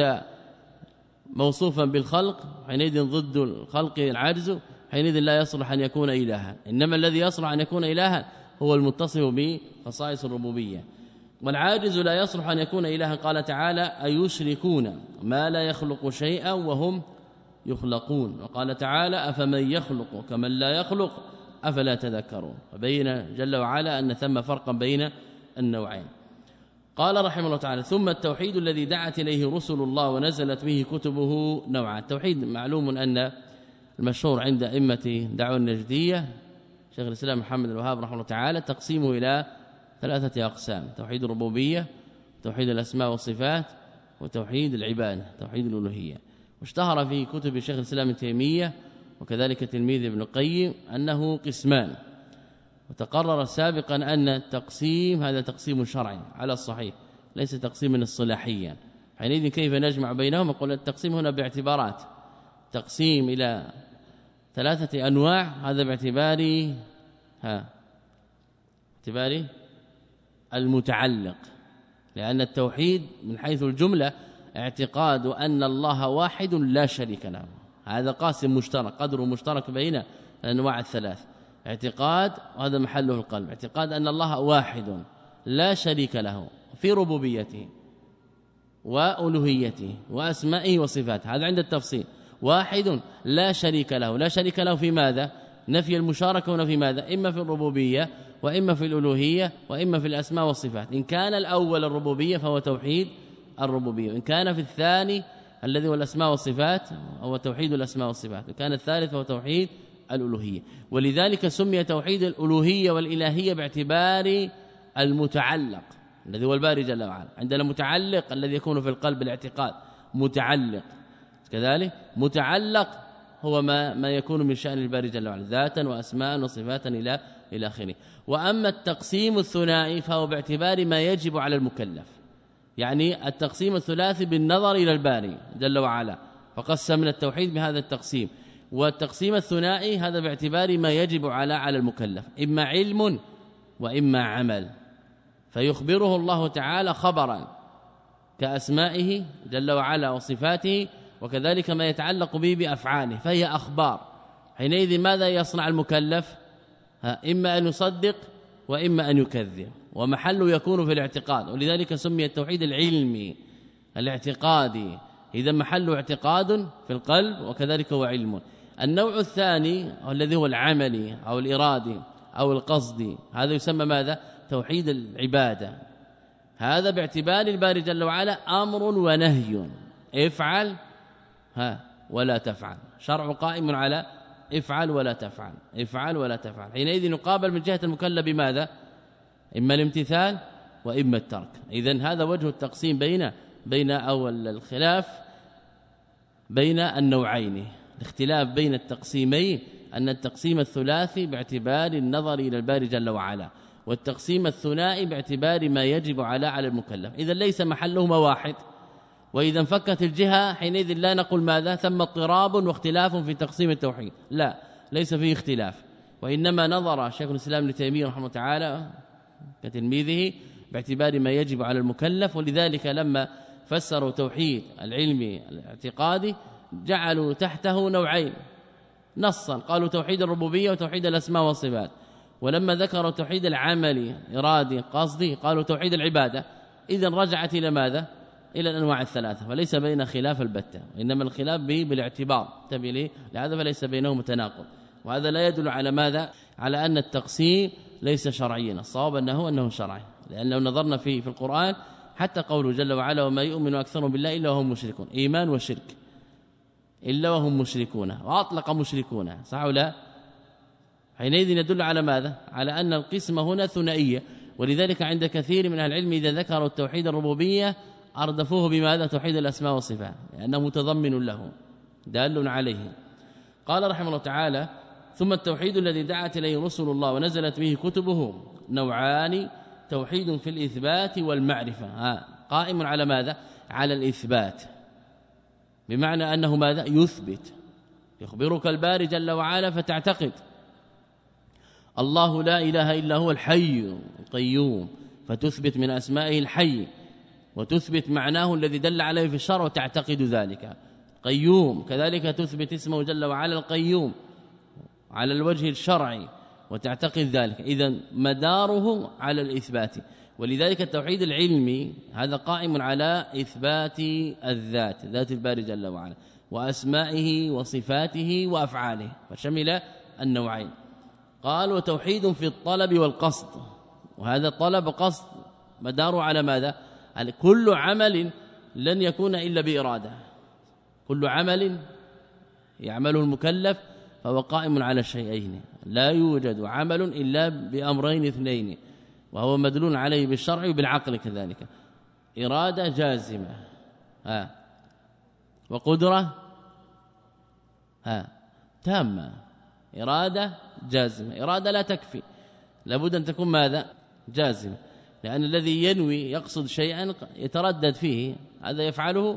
موصوفا بالخلق، حينئذ ضد الخلق العاجز، حينئذ لا يصلح أن يكون إلها. إنما الذي يصلح أن يكون إلها هو المتصف بخصائص الربوبية، والعاجز لا يصلح أن يكون إلها. قال تعالى أيشركون ما لا يخلق شيئا وهم يخلقون، وقال تعالى أفمن يخلق كمن لا يخلق أفلا تذكرون، وبين جل وعلا أن ثم فرقا بين النوعين. قال رحمه الله تعالى ثم التوحيد الذي دعت إليه رسل الله ونزلت به كتبه نوعان. التوحيد معلوم أن المشهور عند أئمة دعوة النجدية شيخ الإسلام محمد الوهاب رحمه الله تعالى تقسيمه إلى ثلاثة أقسام: توحيد الربوبية، توحيد الأسماء والصفات، وتوحيد العبادة، توحيد الألوهية. واشتهر في كتب شيخ الإسلام ابن تيمية وكذلك تلميذ ابن القيم أنه قسمان، وتقرر سابقا أن التقسيم هذا تقسيم شرعي على الصحيح، ليس تقسيما اصطلاحيا. حينئذ كيف نجمع بينهم؟ يقول التقسيم هنا باعتبارات، تقسيم إلى ثلاثة أنواع، هذا باعتبار ها باعتبار المتعلق، لأن التوحيد من حيث الجملة اعتقاد أن الله واحد لا شريك له، هذا قاسم مشترك، قدر مشترك بين الأنواع الثلاث، اعتقاد وهذا محله القلب، اعتقاد أن الله واحد لا شريك له في ربوبيته وألوهيته وأسمائه وصفاته، هذا عند التفصيل، واحد لا شريك له، لا شريك له في ماذا؟ نفي المشاركة ونفي ماذا؟ إما في الربوبية وإما في الألوهية وإما في الأسماء والصفات. إن كان الأول الربوبية فهو توحيد الربوبية، وإن كان في الثاني الذي هو الأسماء والصفات هو توحيد الأسماء والصفات، وكان الثالث هو توحيد الألوهية. ولذلك سمي توحيد الألوهية والإلهية باعتبار المتعلق الذي هو الباري جل وعلا. عندنا متعلق الذي يكون في القلب الاعتقاد، متعلق كذلك متعلق هو ما ما يكون من شأن الباري جل وعلا ذاتا وأسماء وصفاتا إلى إلى آخره. وأما التقسيم الثنائي فهو باعتبار ما يجب على المكلف، يعني التقسيم الثلاثي بالنظر إلى الباري جل وعلا، فقسمنا التوحيد بهذا التقسيم. والتقسيم الثنائي هذا باعتبار ما يجب على على المكلف، إما علم وإما عمل، فيخبره الله تعالى خبرا كأسمائه جل وعلا وصفاته، وكذلك ما يتعلق به بأفعاله، فهي أخبار. حينئذ ماذا يصنع المكلف؟ إما أن يصدق وإما أن يكذب، ومحله يكون في الاعتقاد، ولذلك سمي التوحيد العلمي الاعتقادي، إذا محله اعتقاد في القلب وكذلك هو علم. النوع الثاني الذي هو العملي أو الإرادي أو القصدي، هذا يسمى ماذا؟ توحيد العبادة، هذا باعتبار الباري جل وعلا أمر ونهي، افعل ها ولا تفعل، شرع قائم على افعل ولا تفعل، افعل ولا تفعل. حينئذ نقابل من جهة المكلف بماذا؟ إما الامتثال وإما الترك. إذن هذا وجه التقسيم بين بين أو الخلاف بين النوعين. الاختلاف بين التقسيمين أن التقسيم الثلاثي باعتبار النظر إلى الباري جل وعلا، والتقسيم الثنائي باعتبار ما يجب على على المكلف. إذا ليس محلهما واحد، وإذا انفكت الجهة حينئذ لا نقول ماذا ثم اضطراب واختلاف في تقسيم التوحيد، لا، ليس فيه اختلاف، وإنما نظر شيخ الإسلام ابن تيمية رحمه الله تعالى كتلميذه باعتبار ما يجب على المكلف. ولذلك لما فسروا توحيد العلمي الاعتقادي جعلوا تحته نوعين نصا، قالوا توحيد الربوبية وتوحيد الأسماء والصفات، ولما ذكروا توحيد العملي إرادي قصدي قالوا توحيد العبادة. إذن رجعت إلى ماذا؟ إلى الأنواع الثلاثة، فليس بين خلاف البتة، وإنما الخلاف به بالاعتبار تبي لهذا فليس بينهم تناقض. وهذا لا يدل على ماذا؟ على أن التقسيم ليس شرعيا، الصواب أنه أنه شرعي، لأن لو نظرنا في في القرآن حتى قوله جل وعلا وما يؤمن أكثرهم بالله إلا وهم مشركون، إيمان وشرك إلا وهم مشركون، وأطلق مشركون، صح ولا؟ حينئذ يدل على ماذا؟ على أن القسمة هنا ثنائية. ولذلك عند كثير من أهل العلم إذا ذكروا التوحيد الربوبية أردفوه بماذا؟ توحيد الأسماء والصفات، لأنه متضمن له دال عليه. قال رحمه الله تعالى ثم التوحيد الذي دعت إليه رسل الله ونزلت به كتبه نوعان، توحيد في الإثبات والمعرفة، ها قائم على ماذا؟ على الإثبات، بمعنى أنه ماذا؟ يثبت، يخبرك الباري جل وعلا فتعتقد الله لا إله إلا هو الحي القيوم، فتثبت من أسمائه الحي، وتثبت معناه الذي دل عليه في الشرع وتعتقد ذلك قيوم. كذلك تثبت اسمه جل وعلا القيوم على الوجه الشرعي وتعتقد ذلك. إذن مداره على الإثبات. ولذلك التوحيد العلمي هذا قائم على إثبات الذات، ذات الباري جل وعلا، وأسمائه وصفاته وأفعاله، فشمل النوعين. قال وتوحيد في الطلب والقصد، وهذا طلب قصد مداره على ماذا؟ على كل عمل لن يكون إلا بإرادة، كل عمل يعمله المكلف فهو قائم على شيئين، لا يوجد عمل إلا بأمرين اثنين، وهو مدلول عليه بالشرع وبالعقل كذلك، إرادة جازمة ها وقدرة ها تامة. إرادة جازمة، إرادة لا تكفي، لابد أن تكون ماذا؟ جازمة، لأن الذي ينوي يقصد شيئا يتردد فيه، هذا يفعله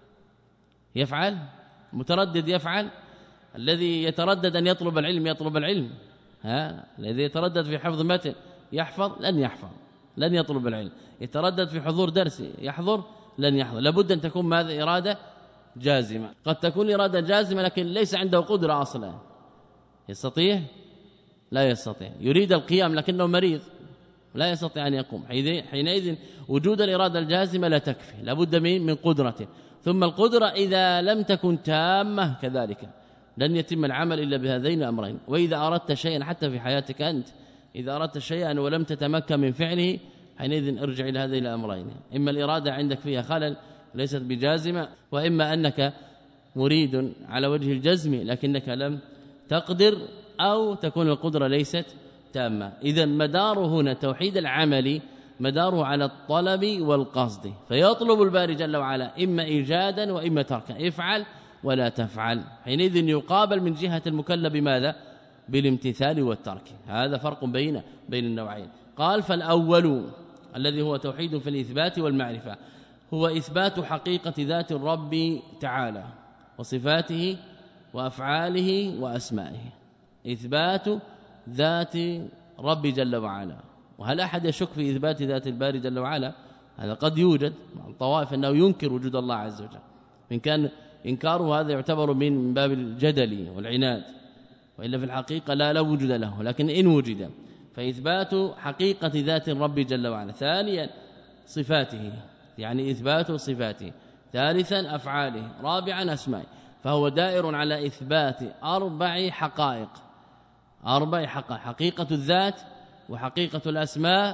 يفعل متردد يفعل. الذي يتردد أن يطلب العلم يطلب العلم، ها الذي يتردد في حفظ متن يحفظ لن يحفظ لن يطلب العلم، يتردد في حضور درس يحضر لن يحضر. لابد أن تكون ماذا؟ إرادة جازمة. قد تكون إرادة جازمة لكن ليس عنده قدرة أصلا، يستطيع؟ لا يستطيع، يريد القيام لكنه مريض لا يستطيع أن يقوم، حينئذ وجود الإرادة الجازمة لا تكفي، لابد من من قدرة. ثم القدرة إذا لم تكن تامة كذلك لن يتم العمل إلا بهذين الأمرين. وإذا أردت شيئا حتى في حياتك أنت، إذا أردت شيئا ولم تتمكن من فعله حينئذ ارجع إلى هذين الأمرين، إما الإرادة عندك فيها خلل ليست بجازمة، وإما أنك مريد على وجه الجزم لكنك لم تقدر، أو تكون القدرة ليست تامة. إذا مداره هنا توحيد العمل مداره على الطلب والقصد، فيطلب الباري جل وعلا إما إيجادا وإما تركا، افعل ولا تفعل، حينئذ يقابل من جهة المكلف بماذا؟ بالامتثال والترك. هذا فرق بين بين النوعين. قال فالأول الذي هو توحيد في الإثبات والمعرفة هو إثبات حقيقة ذات الرب تعالى وصفاته وأفعاله وأسمائه، إثبات ذات رب جل وعلا. وهل أحد يشك في إثبات ذات الباري جل وعلا؟ هذا قد يوجد مع الطوائف أنه ينكر وجود الله عز وجل، إن كان إنكاره هذا يعتبر من باب الجدل والعناد، وإلا في الحقيقة لا لا وجود له، لكن إن وجد فإثبات حقيقة ذات الرب جل وعلا. ثانيا صفاته، يعني إثبات صفاته. ثالثا أفعاله. رابعا أسمائه. فهو دائر على إثبات أربع حقائق، أربع حقائق: حقيقة الذات وحقيقة الأسماء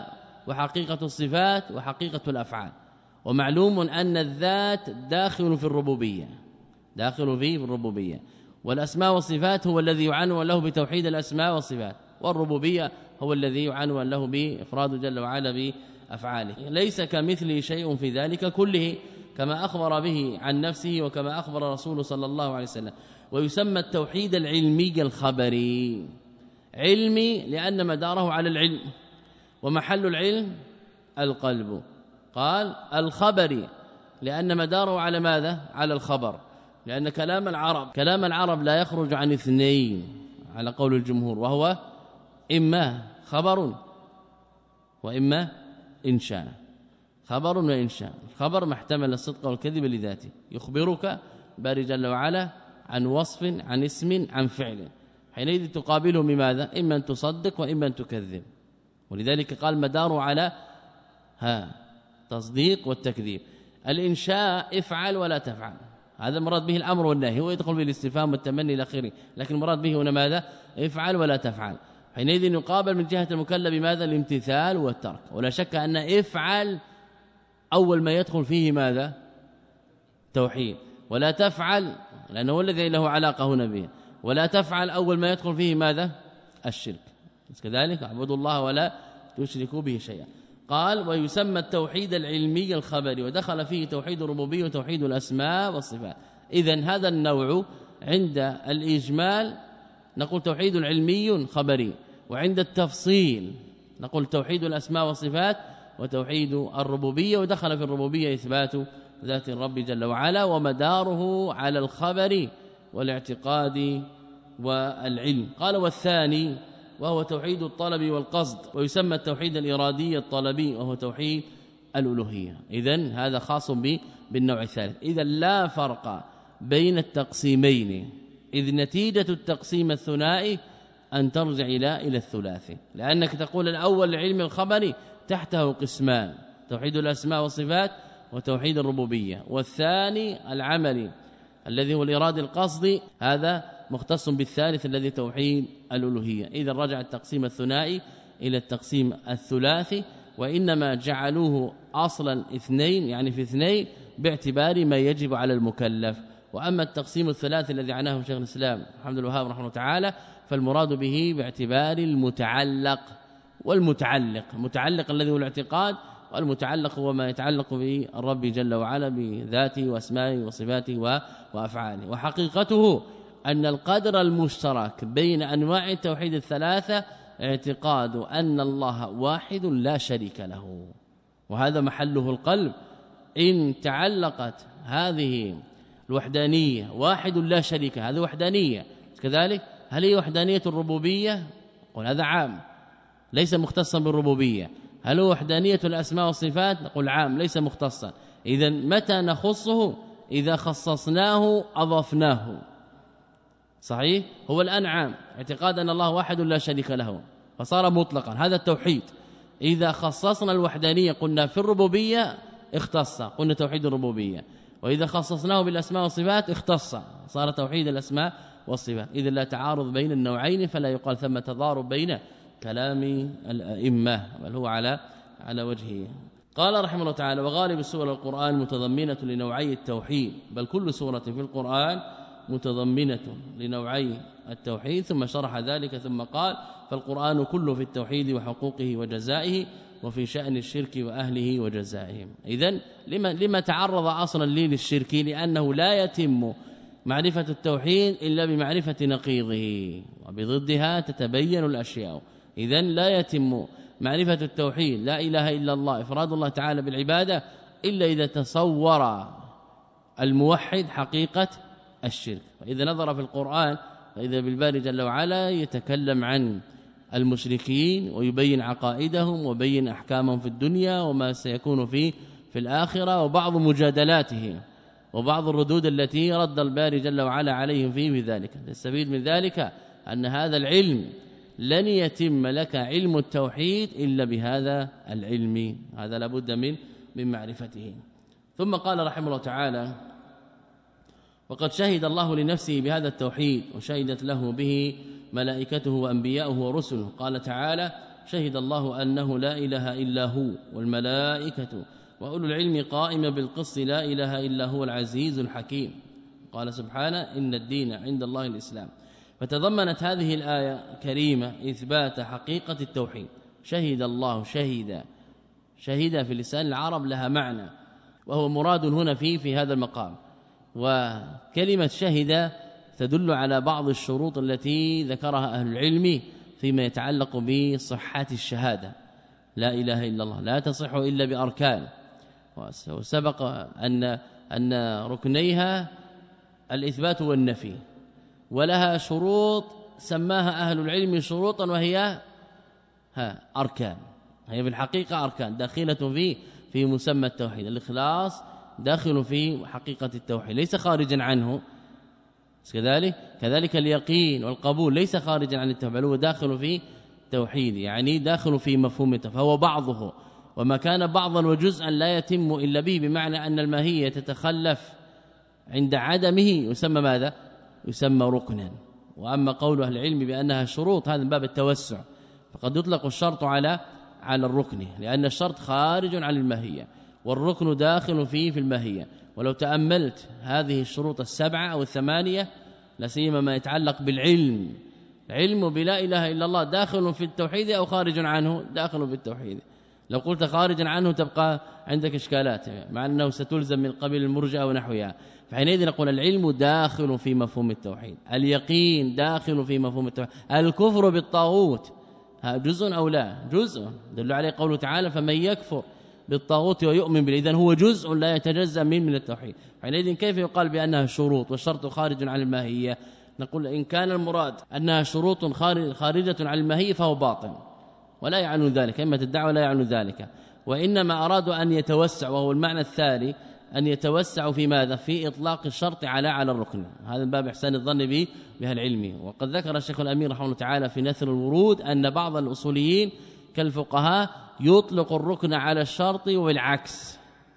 وحقيقة الصفات وحقيقة الأفعال. ومعلوم أن الذات داخل في الربوبية داخل فيه في الربوبية، والأسماء والصفات هو الذي يعنون له بتوحيد الأسماء والصفات، والربوبية هو الذي يعنون له بإفراد جل وعلا بأفعاله. ليس كمثله شيء في ذلك كله كما أخبر به عن نفسه وكما أخبر رسوله صلى الله عليه وسلم. ويسمى التوحيد العلمي الخبري، علمي لأن مداره على العلم، ومحل العلم القلب. قال الخبري لأن مداره على ماذا؟ على الخبر، لأن كلام العرب كلام العرب لا يخرج عن اثنين على قول الجمهور، وهو إما خبر وإما إنشاء. خبر وإنشاء. الخبر محتمل الصدق والكذب لذاته، يخبرك باري جل وعلا عن وصف عن اسم عن فعل، حينئذ تقابله بماذا؟ إما أن تصدق وإما أن تكذب. ولذلك قال مداره على ها تصديق والتكذيب. الإنشاء افعل ولا تفعل، هذا مراد به الأمر والنهي، هو يدخل بالاستفهام والتمني إلى آخره، لكن مراد به هنا ماذا؟ افعل ولا تفعل. حينئذ يقابل من جهة المكلف بماذا؟ الامتثال والترك. ولا شك أن افعل أول ما يدخل فيه ماذا؟ توحيد. ولا تفعل لأنه هو الذي له علاقة هنا به، ولا تفعل أول ما يدخل فيه ماذا؟ الشرك. كذلك اعبدوا الله ولا تشركوا به شيئا. قال ويسمى التوحيد العلمي الخبري، ودخل فيه توحيد الربوبية وتوحيد الأسماء والصفات. إذن هذا النوع عند الإجمال نقول توحيد علمي خبري، وعند التفصيل نقول توحيد الأسماء والصفات وتوحيد الربوبية. ودخل في الربوبية إثبات ذات الرب جل وعلا، ومداره على الخبر والاعتقاد والعلم. قال والثاني وهو توحيد الطلب والقصد، ويسمى التوحيد الإرادي الطلبي وهو توحيد الألوهية. إذن هذا خاص بالنوع الثالث. إذن لا فرق بين التقسيمين، إذ نتيجة التقسيم الثنائي أن ترجع إلى إلى الثلاثي، لأنك تقول الأول العلم الخبري تحته قسمان، توحيد الأسماء والصفات وتوحيد الربوبية، والثاني العملي الذي هو الإراد القصدي، هذا مختص بالثالث الذي توحيد الألوهية. إذا رجع التقسيم الثنائي إلى التقسيم الثلاثي، وإنما جعلوه أصلا اثنين يعني في اثنين باعتبار ما يجب على المكلف. وأما التقسيم الثلاثي الذي عناه شيخ الإسلام محمد بن الوهاب رحمه الله تعالى فالمراد به باعتبار المتعلق والمتعلق، المتعلق الذي هو الاعتقاد، والمتعلق هو ما يتعلق بالرب جل وعلا بذاته واسمائه وصفاته وافعاله. وحقيقته أن القدر المشترك بين انواع التوحيد الثلاثه اعتقاد أن الله واحد لا شريك له، وهذا محله القلب. إن تعلقت هذه الوحدانيه واحد لا شريك، هذه وحدانيه كذلك. هل هي وحدانيه الربوبيه؟ قل هذا عام ليس مختصا بالربوبيه. هل هو وحدانيه الاسماء والصفات؟ نقول عام ليس مختصا. اذا متى نخصه؟ اذا خصصناه اضفناه. صحيح، هو الان عام اعتقاد ان الله واحد لا شريك له فصار مطلقا، هذا التوحيد. اذا خصصنا الوحدانيه قلنا في الربوبيه اختص، قلنا توحيد الربوبيه. واذا خصصناه بالاسماء والصفات اختص، صار توحيد الاسماء والصفات. اذا لا تعارض بين النوعين فلا يقال ثم تضارب بين كلام الائمه، بل هو على على وجهه. قال رحمه الله تعالى وغالب سور القرآن متضمنة لنوعي التوحيد، بل كل سورة في القرآن متضمنة لنوعي التوحيد. ثم شرح ذلك ثم قال فالقرآن كله في التوحيد وحقوقه وجزائه، وفي شأن الشرك وأهله وجزائهم. إذن لما, لما تعرض أصلا لي للشرك؟ لأنه لا يتم معرفة التوحيد إلا بمعرفة نقيضه، وبضدها تتبين الأشياء. إذن لا يتم معرفة التوحيد لا إله إلا الله إفراد الله تعالى بالعبادة إلا إذا تصور الموحد حقيقة الشرك. فإذا نظر في القرآن فإذا بالباري جل وعلا يتكلم عن المشركين ويبين عقائدهم ويبين أحكامهم في الدنيا وما سيكون فيه في الآخرة، وبعض مجادلاتهم وبعض الردود التي رد الباري جل وعلا عليهم فيه بذلك. السبيل من ذلك أن هذا العلم لن يتم لك علم التوحيد إلا بهذا العلم، هذا لابد من من معرفته. ثم قال رحمه الله تعالى وقد شهد الله لنفسه بهذا التوحيد وشهدت له به ملائكته وأنبياؤه ورسله. قال تعالى شهد الله أنه لا إله إلا هو والملائكة وأولو العلم قائما بالقسط لا إله إلا هو العزيز الحكيم. قال سبحانه إن الدين عند الله الإسلام. فتضمنت هذه الآية الكريمة إثبات حقيقة التوحيد. شهد الله شهد شهد في لسان العرب لها معنى وهو مراد هنا فيه في هذا المقام. وكلمة شهد تدل على بعض الشروط التي ذكرها أهل العلم فيما يتعلق بصحة الشهادة. لا إله إلا الله لا تصح إلا بأركان، وسبق أن أن ركنيها الإثبات والنفي، ولها شروط سماها أهل العلم شروطا وهي ها أركان. هي في الحقيقة أركان داخلة في في مسمى التوحيد. الإخلاص داخل في حقيقة التوحيد ليس خارجا عنه، كذلك كذلك اليقين والقبول ليس خارجا عن التوحيد بل هو داخل في توحيد، يعني داخل في مفهوم التوحيد، فهو بعضه. وما كان بعضا وجزءا لا يتم إلا به، بمعنى أن الماهية تتخلف عند عدمه يسمى ماذا؟ يسمى ركنا. وأما قول أهل العلم بأنها شروط هذا من باب التوسع، فقد يطلق الشرط على على الركن، لأن الشرط خارج عن الماهية والركن داخل فيه في الماهية. ولو تأملت هذه الشروط السبعة أو الثمانية لا سيما ما يتعلق بالعلم، علم بلا إله إلا الله داخل في التوحيد أو خارج عنه؟ داخل في التوحيد. لو قلت خارجا عنه تبقى عندك إشكالات، مع أنه ستلزم من قبيل المرجئة ونحوها. فحينئذ نقول العلم داخل في مفهوم التوحيد، اليقين داخل في مفهوم التوحيد، الكفر بالطاغوت جزء أو لا؟ جزء، دل عليه قوله تعالى فمن يكفر بالطاغوت ويؤمن بالله، إذن هو جزء لا يتجزأ من من التوحيد. حينئذ كيف يقال بأنها شروط والشرط خارج عن الماهية؟ نقول إن كان المراد أنها شروط خارجة عن الماهية فهو باطل ولا يعني ذلك، إما الدعوة لا يعني ذلك، وإنما أرادوا أن يتوسع، وهو المعنى الثاني أن يتوسعوا في ماذا؟ في إطلاق الشرط على على الركن. هذا من باب إحسان الظن به بها العلم. وقد ذكر الشيخ الأمير رحمه الله تعالى في نثر الورود أن بعض الأصوليين كالفقهاء يطلق الركن على الشرط والعكس،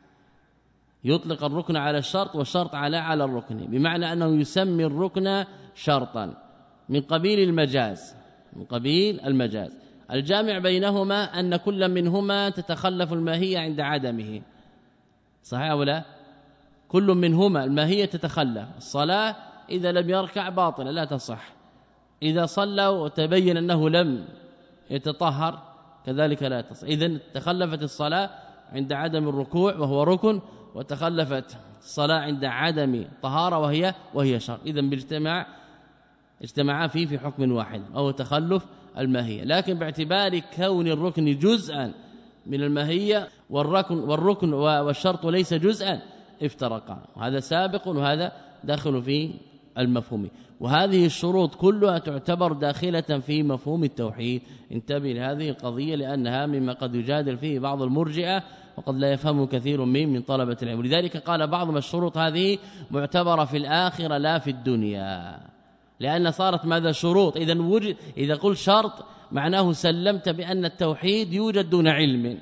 يطلق الركن على الشرط والشرط على على الركن، بمعنى أنه يسمي الركن شرطا من قبيل المجاز، من قبيل المجاز. الجامع بينهما أن كل منهما تتخلف الماهية عند عدمه، صحيح ولا؟ كل منهما الماهية تتخلف. الصلاة إذا لم يركع باطلة لا تصح، إذا صلى وتبين أنه لم يتطهر كذلك لا تصح. إذن تخلفت الصلاة عند عدم الركوع وهو ركن، وتخلفت الصلاة عند عدم طهارة وهي وهي شرط. إذن باجتماع اجتمعا فيه في حكم واحد أو تخلف الماهية، لكن باعتبار كون الركن جزءا من الماهية والركن والركن والشرط ليس جزءا افترقا، وهذا سابق وهذا داخل في المفهوم. وهذه الشروط كلها تعتبر داخلة في مفهوم التوحيد. انتبه لهذه القضية لأنها مما قد يجادل فيه بعض المرجئة وقد لا يفهم كثير من من طلبة العلم. لذلك قال بعضهم الشروط هذه معتبرة في الآخرة لا في الدنيا، لأن صارت ماذا؟ شروط. إذا وجد إذا قلت شرط معناه سلمت بأن التوحيد يوجد دون علم،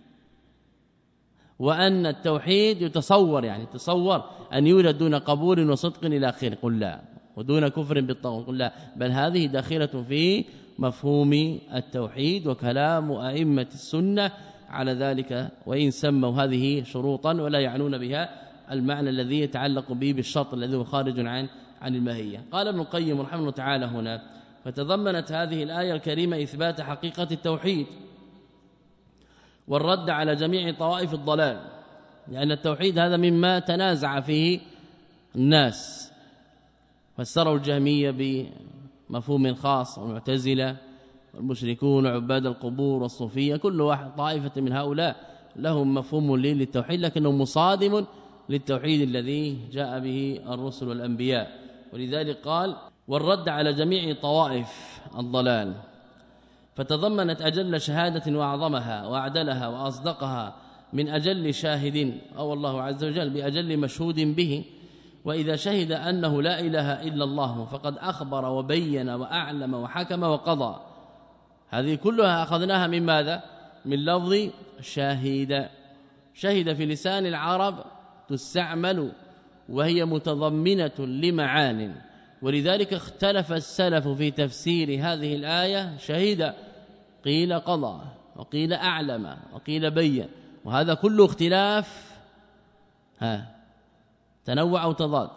وأن التوحيد يتصور يعني تصور أن يوجد دون قبول وصدق إلى آخره. قل لا، ودون كفر بالطاغوت. قل لا، بل هذه داخلة في مفهوم التوحيد، وكلام أئمة السنة على ذلك، وإن سموا هذه شروطا ولا يعنون بها المعنى الذي يتعلق به بالشرط الذي هو خارج عن عن الماهية. قال ابن القيم رحمه الله تعالى هنا فتضمنت هذه الآية الكريمة إثبات حقيقة التوحيد والرد على جميع طوائف الضلال، لأن التوحيد هذا مما تنازع فيه الناس، فسروا الجهمية بمفهوم خاص، والمعتزلة والمشركون وعباد القبور والصوفية، كل واحد طائفة من هؤلاء لهم مفهوم للتوحيد لكنه مصادم للتوحيد الذي جاء به الرسل والأنبياء. ولذلك قال والرد على جميع طوائف الضلال، فتضمنت أجل شهادة وأعظمها وأعدلها وأصدقها من أجل شاهد، أو الله عز وجل بأجل مشهود به. وإذا شهد أنه لا إله إلا الله فقد أخبر وبين وأعلم وحكم وقضى. هذه كلها أخذناها من ماذا؟ من لفظ شاهد. شهد في لسان العرب تستعمل وهي متضمنة لمعان، ولذلك اختلف السلف في تفسير هذه الآية. شهد قيل قضى وقيل أعلم وقيل بين، وهذا كله اختلاف ها تنوع أو تضاد،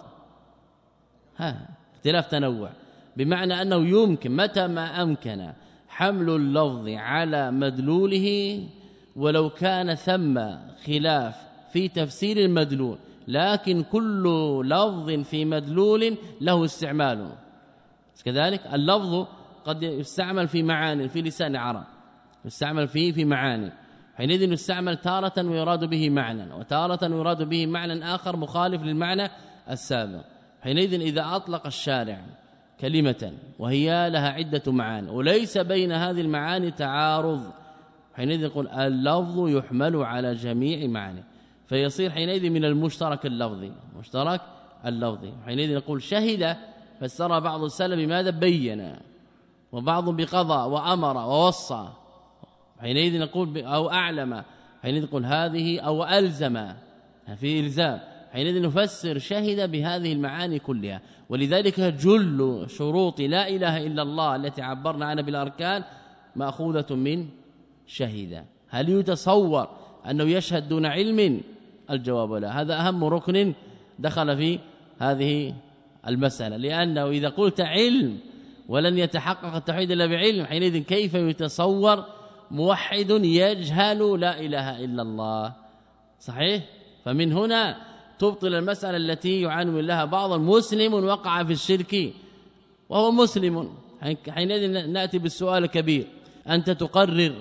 ها اختلاف تنوع، بمعنى أنه يمكن متى ما أمكن حمل اللفظ على مدلوله ولو كان ثم خلاف في تفسير المدلول، لكن كل لفظ في مدلول له استعمال. كذلك اللفظ قد يستعمل في معاني في لسان العرب، يستعمل فيه في معاني، حينئذ يستعمل تارة ويراد به معنى، وتارة يراد به معنى آخر مخالف للمعنى السابق. حينئذ إذا أطلق الشارع كلمة وهي لها عدة معاني وليس بين هذه المعاني تعارض، حينئذ يقول اللفظ يحمل على جميع معاني، فيصير حينئذ من المشترك اللفظي، مشترك اللفظي. حينئذ نقول شهد فسر بعض السلف بماذا؟ بين، وبعض بقضى وأمر ووصى، حينئذ نقول أو أعلم، حينئذ نقول هذه أو ألزم في إلزام، حينئذ نفسر شهد بهذه المعاني كلها. ولذلك جل شروط لا إله إلا الله التي عبرنا عنها بالأركان مأخوذة من شهد. هل يتصور أنه يشهد دون علم؟ الجواب لا، هذا أهم ركن دخل في هذه المسألة، لأنه إذا قلت علم ولن يتحقق التوحيد إلا بعلم، حينئذ كيف يتصور موحد يجهل لا إله إلا الله؟ صحيح؟ فمن هنا تبطل المسألة التي يعاني لها بعض المسلم وقع في الشرك وهو مسلم. حينئذ نأتي بالسؤال الكبير، أنت تقرر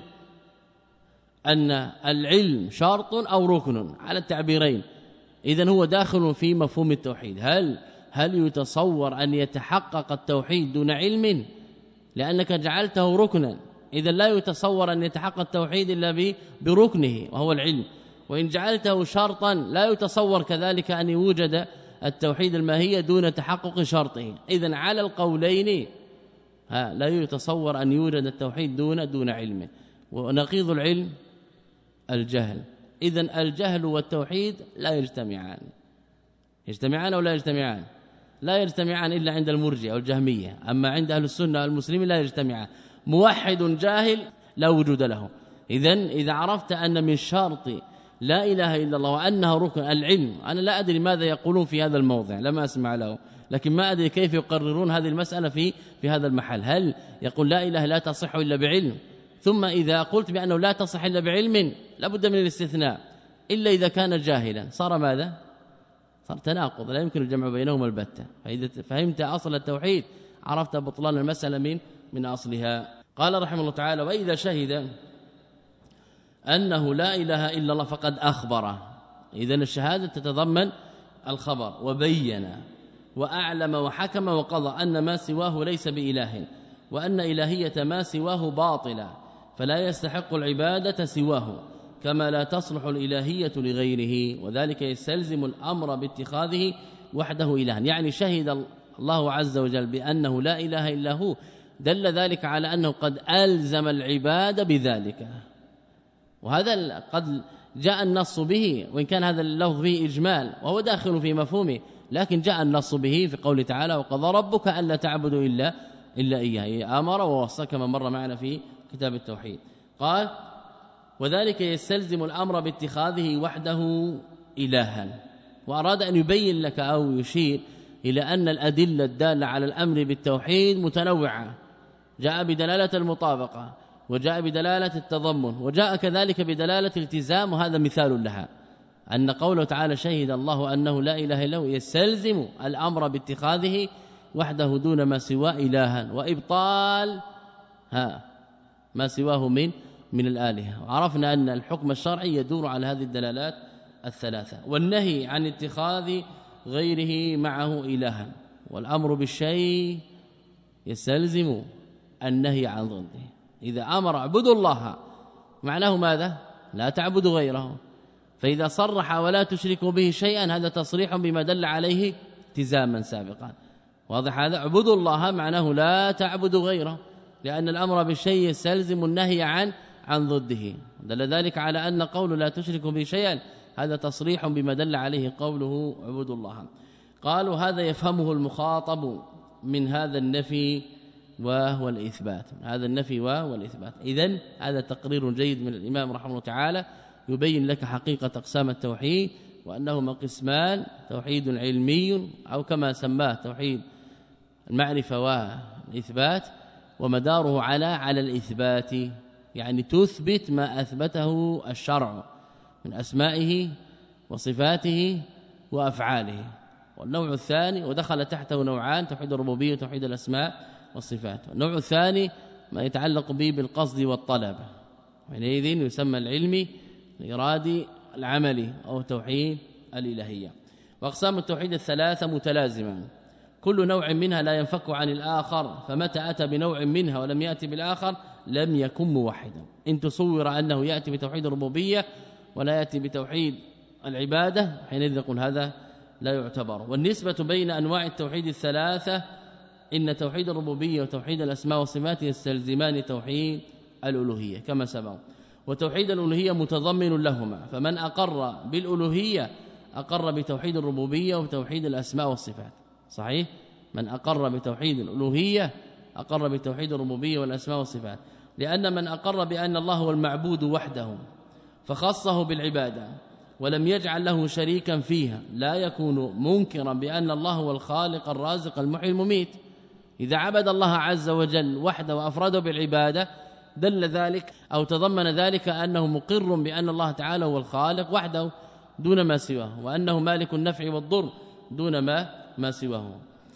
أن العلم شرط أو ركن على التعبيرين، إذن هو داخل في مفهوم التوحيد. هل هل يتصور أن يتحقق التوحيد دون علم؟ لأنك جعلته ركنا، إذن لا يتصور أن يتحقق التوحيد إلا بركنه وهو العلم. وإن جعلته شرطا لا يتصور كذلك أن يوجد التوحيد الماهية دون تحقق شرطه. إذن على القولين ها لا يتصور أن يوجد التوحيد دون دون علمه. ونقيض العلم الجهل، إذن الجهل والتوحيد لا يجتمعان. يجتمعان أو لا يجتمعان؟ لا يجتمعان إلا عند المرجئة والجهمية، أما عند أهل السنة والمسلمين لا يجتمعان. موحد جاهل لا وجود له. إذن إذا عرفت أن من شرط لا إله إلا الله وأنها ركن العلم، أنا لا أدري ماذا يقولون في هذا الموضع، لم أسمع له، لكن ما أدري كيف يقررون هذه المسألة في في هذا المحل. هل يقول لا إله لا تصح إلا بعلم، ثم إذا قلت بأنه لا تصح إلا بعلم لابد من الاستثناء إلا إذا كان جاهلا، صار ماذا؟ صار تناقض، لا يمكن الجمع بينهما البتة. فإذا فهمت أصل التوحيد عرفت بطلان المسألة من من أصلها. قال رحمه الله تعالى: وإذا شهد أنه لا إله إلا الله فقد أخبر. إذن الشهادة تتضمن الخبر، وبين وأعلم وحكم وقضى أن ما سواه ليس بإله، وأن إلهية ما سواه باطلة، فلا يستحق العبادة سواه، كما لا تصلح الإلهية لغيره، وذلك يستلزم الأمر باتخاذه وحده إلها. يعني شهد الله عز وجل بأنه لا إله إلا هو، دل ذلك على أنه قد ألزم العباد بذلك، وهذا قد جاء النص به، وإن كان هذا اللفظ فيه إجمال وهو داخل في مفهومه، لكن جاء النص به في قوله تعالى: وقضى ربك ألا تعبدوا إلا إلا إياه، أمر ووصى كما مر معنا في كتاب التوحيد. قال: وذلك يستلزم الأمر باتخاذه وحده إلها. وأراد أن يبين لك أو يشير إلى أن الأدلة الدالة على الأمر بالتوحيد متنوعة، جاء بدلالة المطابقة، وجاء بدلالة التضمن، وجاء كذلك بدلالة الالتزام، وهذا مثال لها، أن قوله تعالى: شهد الله أنه لا إله إلا هو، يستلزم الأمر باتخاذه وحده دون ما سواه إلها، وإبطال ها ما سواه من من الآلهة. وعرفنا أن الحكم الشرعي يدور على هذه الدلالات الثلاثة. والنهي عن اتخاذ غيره معه إلها، والأمر بالشيء يستلزم النهي عن ضده. إذا أمر اعبدوا الله معناه ماذا؟ لا تعبدوا غيره. فإذا صرح ولا تشركوا به شيئا هذا تصريح بما دل عليه التزاما سابقا. واضح هذا؟ اعبدوا الله معناه لا تعبدوا غيره، لأن الأمر بالشيء يستلزم النهي عن عن ضده. دل ذلك على أن قول لا تشركوا به شيئا هذا تصريح بما دل عليه قوله اعبدوا الله. قالوا: هذا يفهمه المخاطب من هذا النفي وهو الإثبات. هذا النفي وهو الإثبات. إذن هذا تقرير جيد من الإمام رحمه الله تعالى يبين لك حقيقة أقسام التوحيد وأنهما قسمان: توحيد علمي أو كما سماه توحيد المعرفة والإثبات، ومداره على على الإثبات، يعني تثبت ما أثبته الشرع من أسمائه وصفاته وأفعاله. والنوع الثاني ودخل تحته نوعان: توحيد الربوبية وتوحيد الأسماء والصفات. النوع الثاني ما يتعلق به بالقصد والطلب، حينئذ يسمى العلمي الإرادي العملي أو توحيد الإلهية. وأقسام التوحيد الثلاثة متلازمة، كل نوع منها لا ينفك عن الآخر، فمتى أتى بنوع منها ولم يأتي بالآخر لم يكن موحدا. إن تصور أنه يأتي بتوحيد الربوبية ولا يأتي بتوحيد العبادة حينئذ نقول هذا لا يعتبر. والنسبة بين أنواع التوحيد الثلاثة إن توحيد الربوبية وتوحيد الأسماء والصفات يستلزمان توحيد الألوهية كما سبق، وتوحيد الألوهية متضمن لهما، فمن أقر بالألوهية أقر بتوحيد الربوبية وتوحيد الأسماء والصفات. صحيح؟ من أقر بتوحيد الألوهية أقر بتوحيد الربوبية والأسماء والصفات، لأن من أقر بأن الله هو المعبود وحده فخصه بالعبادة ولم يجعل له شريكا فيها لا يكون منكرا بأن الله هو الخالق الرازق المحيي المميت. إذا عبد الله عز وجل وحده وأفرده بالعبادة دل ذلك أو تضمن ذلك أنه مقر بأن الله تعالى هو الخالق وحده دون ما سواه، وأنه مالك النفع والضر دون ما ما سواه.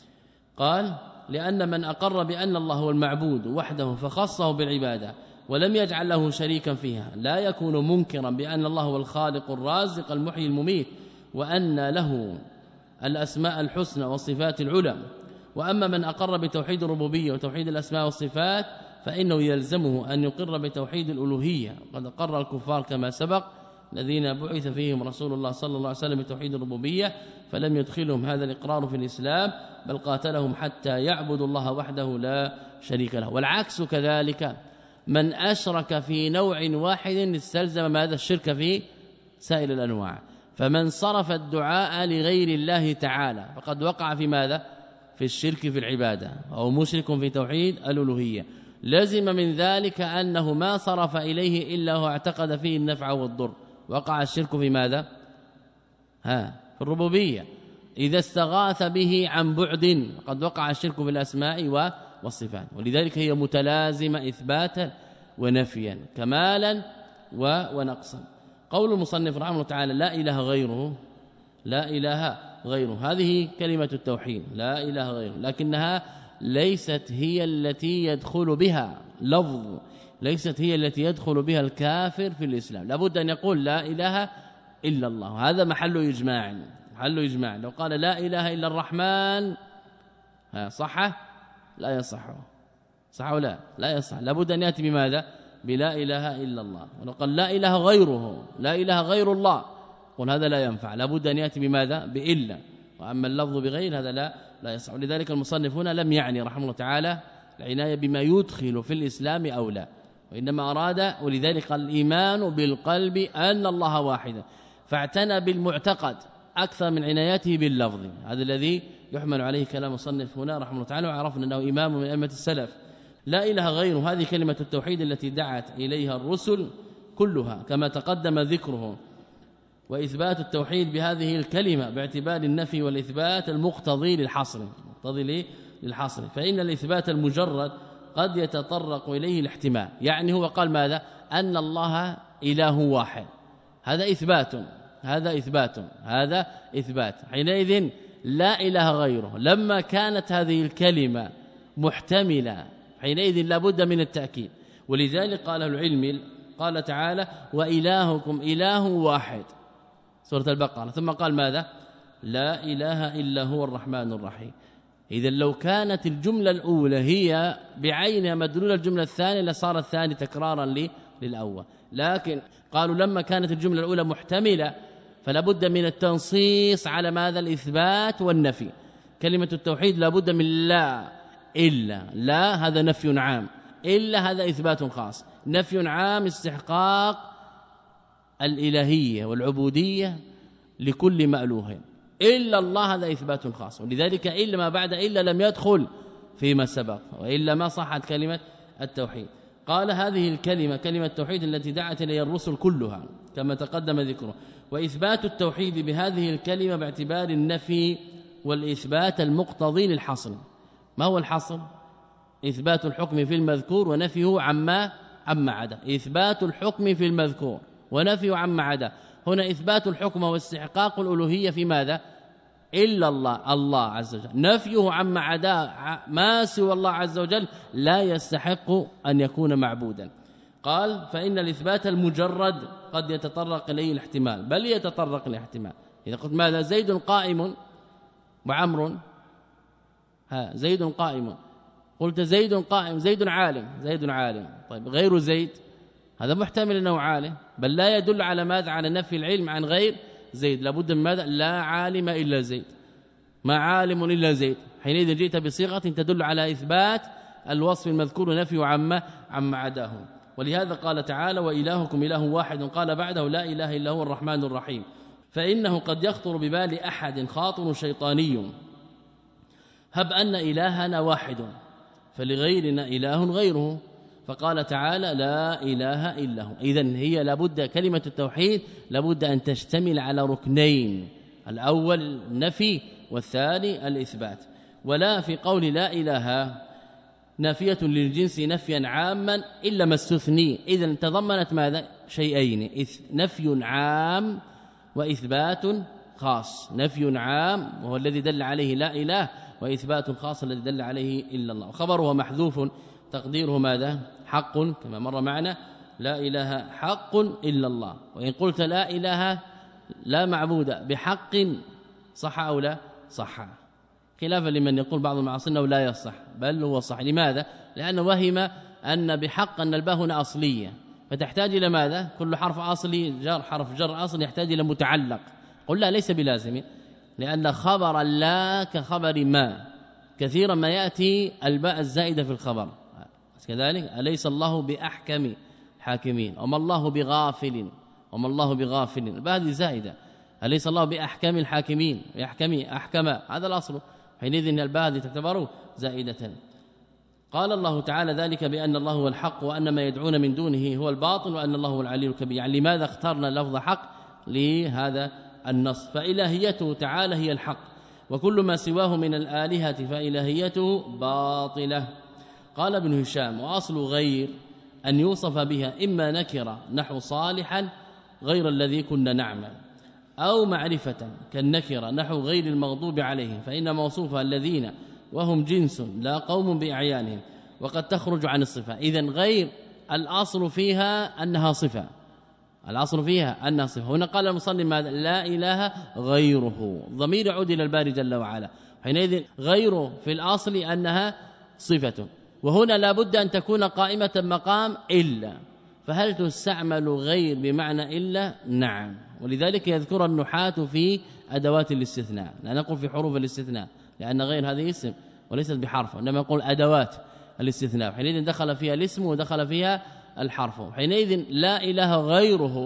قال: لأن من أقر بأن الله هو المعبود وحده فخصه بالعبادة ولم يجعل له شريكا فيها لا يكون منكرا بأن الله هو الخالق الرازق المحيي المميت، وأن له الأسماء الحسنى والصفات العلى. وأما من أقر بتوحيد الربوبية وتوحيد الأسماء والصفات فإنه يلزمه أن يقر بتوحيد الألوهية، قد أقر الكفار كما سبق الذين بعث فيهم رسول الله صلى الله عليه وسلم بتوحيد الربوبية فلم يدخلهم هذا الإقرار في الإسلام، بل قاتلهم حتى يعبدوا الله وحده لا شريك له. والعكس كذلك، من أشرك في نوع واحد استلزم ماذا؟ الشرك في سائر الأنواع. فمن صرف الدعاء لغير الله تعالى فقد وقع في ماذا؟ في الشرك في العبادة أو مشرك في توحيد الألوهية. لزم من ذلك أنه ما صرف إليه إلا هو اعتقد فيه النفع والضر، وقع الشرك في ماذا؟ ها في الربوبية. إذا استغاث به عن بعد قد وقع الشرك في الأسماء والصفات. ولذلك هي متلازمة إثباتا ونفيا، كمالا ونقصا. قول المصنف رحمه الله تعالى: لا إله غيره، لا إله غيره، هذه كلمة التوحيد، لا إله غيره، لكنها ليست هي التي يدخل بها لفظ، ليست هي التي يدخل بها الكافر في الإسلام. لابد أن يقول لا إله إلا الله، هذا محل إجماع، محل إجماع. لو قال لا إله إلا الرحمن صح؟ لا يصح، صح ولا لا يصح، لابد أن يأتي بماذا؟ بلا إله إلا الله. ولو قال لا إله غيره، لا إله غير الله، قل هذا لا ينفع، لابد أن يأتي بماذا؟ بإلا. وأما اللفظ بغير هذا لا لا يصح. لذلك المصنف هنا لم يعني رحمه الله تعالى العناية بما يدخل في الإسلام أو لا، وإنما أراد، ولذلك قال الإيمان بالقلب أن الله واحد، فاعتنى بالمعتقد أكثر من عنايته باللفظ. هذا الذي يحمل عليه كلام المصنف هنا رحمه الله تعالى، وعرفنا أنه إمام من أئمة السلف. لا إله غيره، هذه كلمة التوحيد التي دعت إليها الرسل كلها كما تقدم ذكره. وإثبات التوحيد بهذه الكلمة باعتبار النفي والإثبات المقتضي للحصر، مقتضي للحصر، فإن الإثبات المجرد قد يتطرق إليه الاحتمال. يعني هو قال ماذا؟ أن الله إله واحد، هذا إثبات، هذا إثبات، هذا إثبات. حينئذ لا إله غيره، لما كانت هذه الكلمة محتملة حينئذ لابد من التأكيد. ولذلك قال العلم، قال تعالى: وإلهكم إله واحد، سورة البقرة، ثم قال ماذا؟ لا إله إلا هو الرحمن الرحيم. إذا لو كانت الجملة الأولى هي بعينها مدلولة الجملة الثانية لصار الثاني تكرارا للأول، لكن قالوا لما كانت الجملة الأولى محتملة فلا بد من التنصيص على ماذا؟ الإثبات والنفي. كلمة التوحيد لا بد من لا إلا، لا هذا نفي عام، إلا هذا إثبات خاص. نفي عام استحقاق الإلهية والعبودية لكل مألوه، إلا الله هذا إثبات خاص. ولذلك إلا ما بعد إلا لم يدخل فيما سبق، وإلا ما صحت كلمة التوحيد. قال هذه الكلمة كلمة التوحيد التي دعت إليها الرسل كلها كما تقدم ذكره، وإثبات التوحيد بهذه الكلمة باعتبار النفي والإثبات المقتضي للحصر. ما هو الحصر؟ إثبات الحكم في المذكور ونفيه عما عما عدا. إثبات الحكم في المذكور ونفيه عما عدا. هنا إثبات الحكم واستحقاق الألوهية في ماذا؟ إلا الله الله عز وجل، نفيه عما عدا ما سوى الله عز وجل لا يستحق أن يكون معبودا. قال فإن الإثبات المجرد قد يتطرق إليه الاحتمال، بل يتطرق الاحتمال. إذا قلت ماذا؟ زيد قائم وعمر، ها زيد قائم، قلت زيد قائم، زيد عالم، زيد عالم، طيب غير زيد هذا محتمل أنه عالم، بل لا يدل على ماذا؟ على نفي العلم عن غير زيد. لابد من ماذا؟ لا عالم إلا زيد، ما عالم إلا زيد. حينئذ جئت بصيغة تدل على إثبات الوصف المذكور ونفي عما عما عداه. ولهذا قال تعالى وإلهكم إله واحد، قال بعده لا إله إلا هو الرحمن الرحيم. فإنه قد يخطر ببال أحد خاطر شيطاني هب أن إلهنا واحد فلغيرنا إله غيره، فقال تعالى لا إله إلا هو. إذن هي لابد كلمة التوحيد لابد أن تشتمل على ركنين، الأول النفي والثاني الإثبات. ولا في قول لا إله نافية للجنس نفيا عاما إلا ما استثني، إذن تضمنت ماذا؟ شيئين، نفي عام وإثبات خاص. نفي عام وهو الذي دل عليه لا إله، وإثبات خاص الذي دل عليه إلا الله. خبره محذوف تقديره ماذا؟ حق، كما مر معنا لا إله حق إلا الله. وإن قلت لا إله لا معبود بحق صح أو لا صح، خلافا لمن يقول بعض المعاصرين انه لا يصح، بل هو صح. لماذا؟ لأنه وهم أن بحق أن الباء هنا أصلية، فتحتاج إلى ماذا؟ كل حرف أصلي جر حرف جر أصلي يحتاج إلى متعلق. قل لا ليس بلازم، لأن خبر لا كخبر ما، كثيرا ما يأتي الباء الزائدة في الخبر كذلك. أليس الله بأحكم حاكمين، وما الله بغافل، وما الله بغافل، الباء هذه زائدة. أليس الله بأحكم الحاكمين، يحكم أحكم، هذا الأصل، حينئذ الباء هذه تعتبر زائدة. قال الله تعالى ذلك بأن الله هو الحق وأن ما يدعون من دونه هو الباطل وأن الله هو العلي الكبير. يعني لماذا اخترنا لفظ حق لهذا النص؟ فإلهيته تعالى هي الحق، وكل ما سواه من الآلهة فإلهيته باطلة. قال ابن هشام وأصل غير أن يوصف بها إما نكرة نحو صالحا غير الذي كنا نعمل، أو معرفة كالنكرة نحو غير المغضوب عليهم، فإن موصوفها الذين وهم جنس لا قوم بأعيانهم، وقد تخرج عن الصفة. إذن غير الأصل فيها أنها صفة، الأصل فيها أنها صفة. هنا قال المصنف ماذا؟ لا إله غيره، ضمير يعود إلى الباري جل وعلا، حينئذ غيره في الأصل أنها صفة، وهنا لا بد أن تكون قائمة مقام إلا. فهل تستعمل غير بمعنى إلا؟ نعم. ولذلك يذكر النحاة في أدوات الاستثناء، لا نقول في حروف الاستثناء لأن غير هذه اسم وليست بحرف، إنما يقول أدوات الاستثناء، حينئذ دخل فيها الاسم ودخل فيها الحرف. حينئذ لا إله غيره،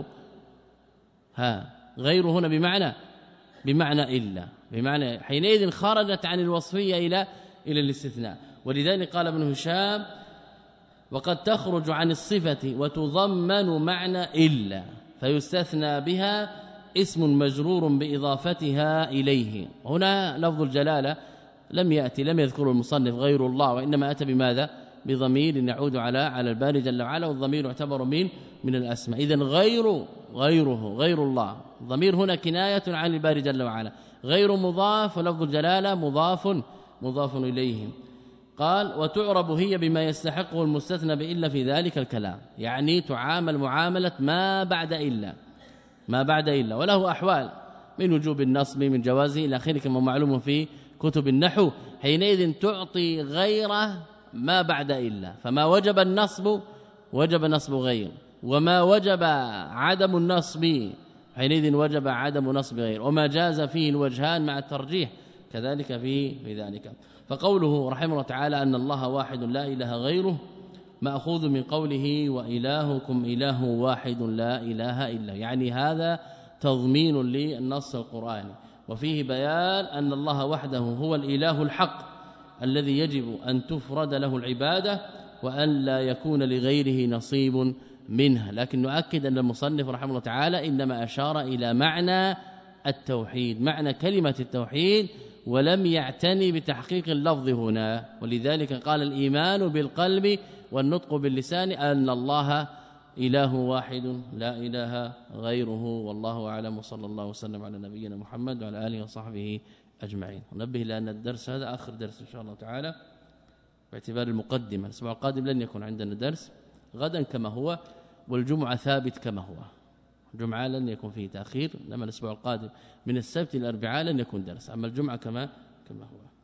ها غيره هنا بمعنى بمعنى إلا، بمعنى حينئذ خرجت عن الوصفية إلى إلى الاستثناء. ولذلك قال ابن هشام وقد تخرج عن الصفة وتضمن معنى إلا، فيستثنى بها اسم مجرور بإضافتها إليه. هنا لفظ الجلالة لم يأتي، لم يذكر المصنف غير الله، وإنما أتى بماذا؟ بضمير يعود على على الباري جل وعلا، والضمير يعتبر من من الأسماء. إذن غير غيره غير الله، ضمير هنا كناية عن الباري جل وعلا، غير مضاف، ولفظ الجلالة مضاف مضاف إليه. قال وتعرب هي بما يستحقه المستثنى بإلا في ذلك الكلام، يعني تعامل معاملة ما بعد إلا، ما بعد إلا، وله أحوال من وجوب النصب من جوازه إلى آخره كما معلوم في كتب النحو. حينئذ تعطي غيره ما بعد إلا، فما وجب النصب وجب نصب غير، وما وجب عدم النصب حينئذ وجب عدم نصب غير، وما جاز فيه الوجهان مع الترجيح كذلك في في ذلك. فقوله رحمه الله تعالى أن الله واحد لا إله غيره مأخوذ من قوله وإلهكم إله واحد لا إله إلا، يعني هذا تضمين للنص القرآني، وفيه بيان أن الله وحده هو الإله الحق الذي يجب أن تفرد له العبادة وأن لا يكون لغيره نصيب منها. لكن نؤكد أن المصنف رحمه الله تعالى إنما أشار إلى معنى التوحيد، معنى كلمة التوحيد، ولم يعتني بتحقيق اللفظ هنا. ولذلك قال الإيمان بالقلب والنطق باللسان أن الله إله واحد لا إله غيره. والله أعلم، وصلى الله وسلم على نبينا محمد وعلى آله وصحبه أجمعين. ونبه لأن الدرس هذا آخر درس إن شاء الله تعالى باعتبار المقدمة. الأسبوع القادم لن يكون عندنا درس، غدا كما هو، والجمعة ثابت كما هو. الجمعة لن يكون فيه تأخير، إنما الأسبوع القادم من السبت إلى الأربعاء لن يكون درس، أما الجمعة كما كما هو.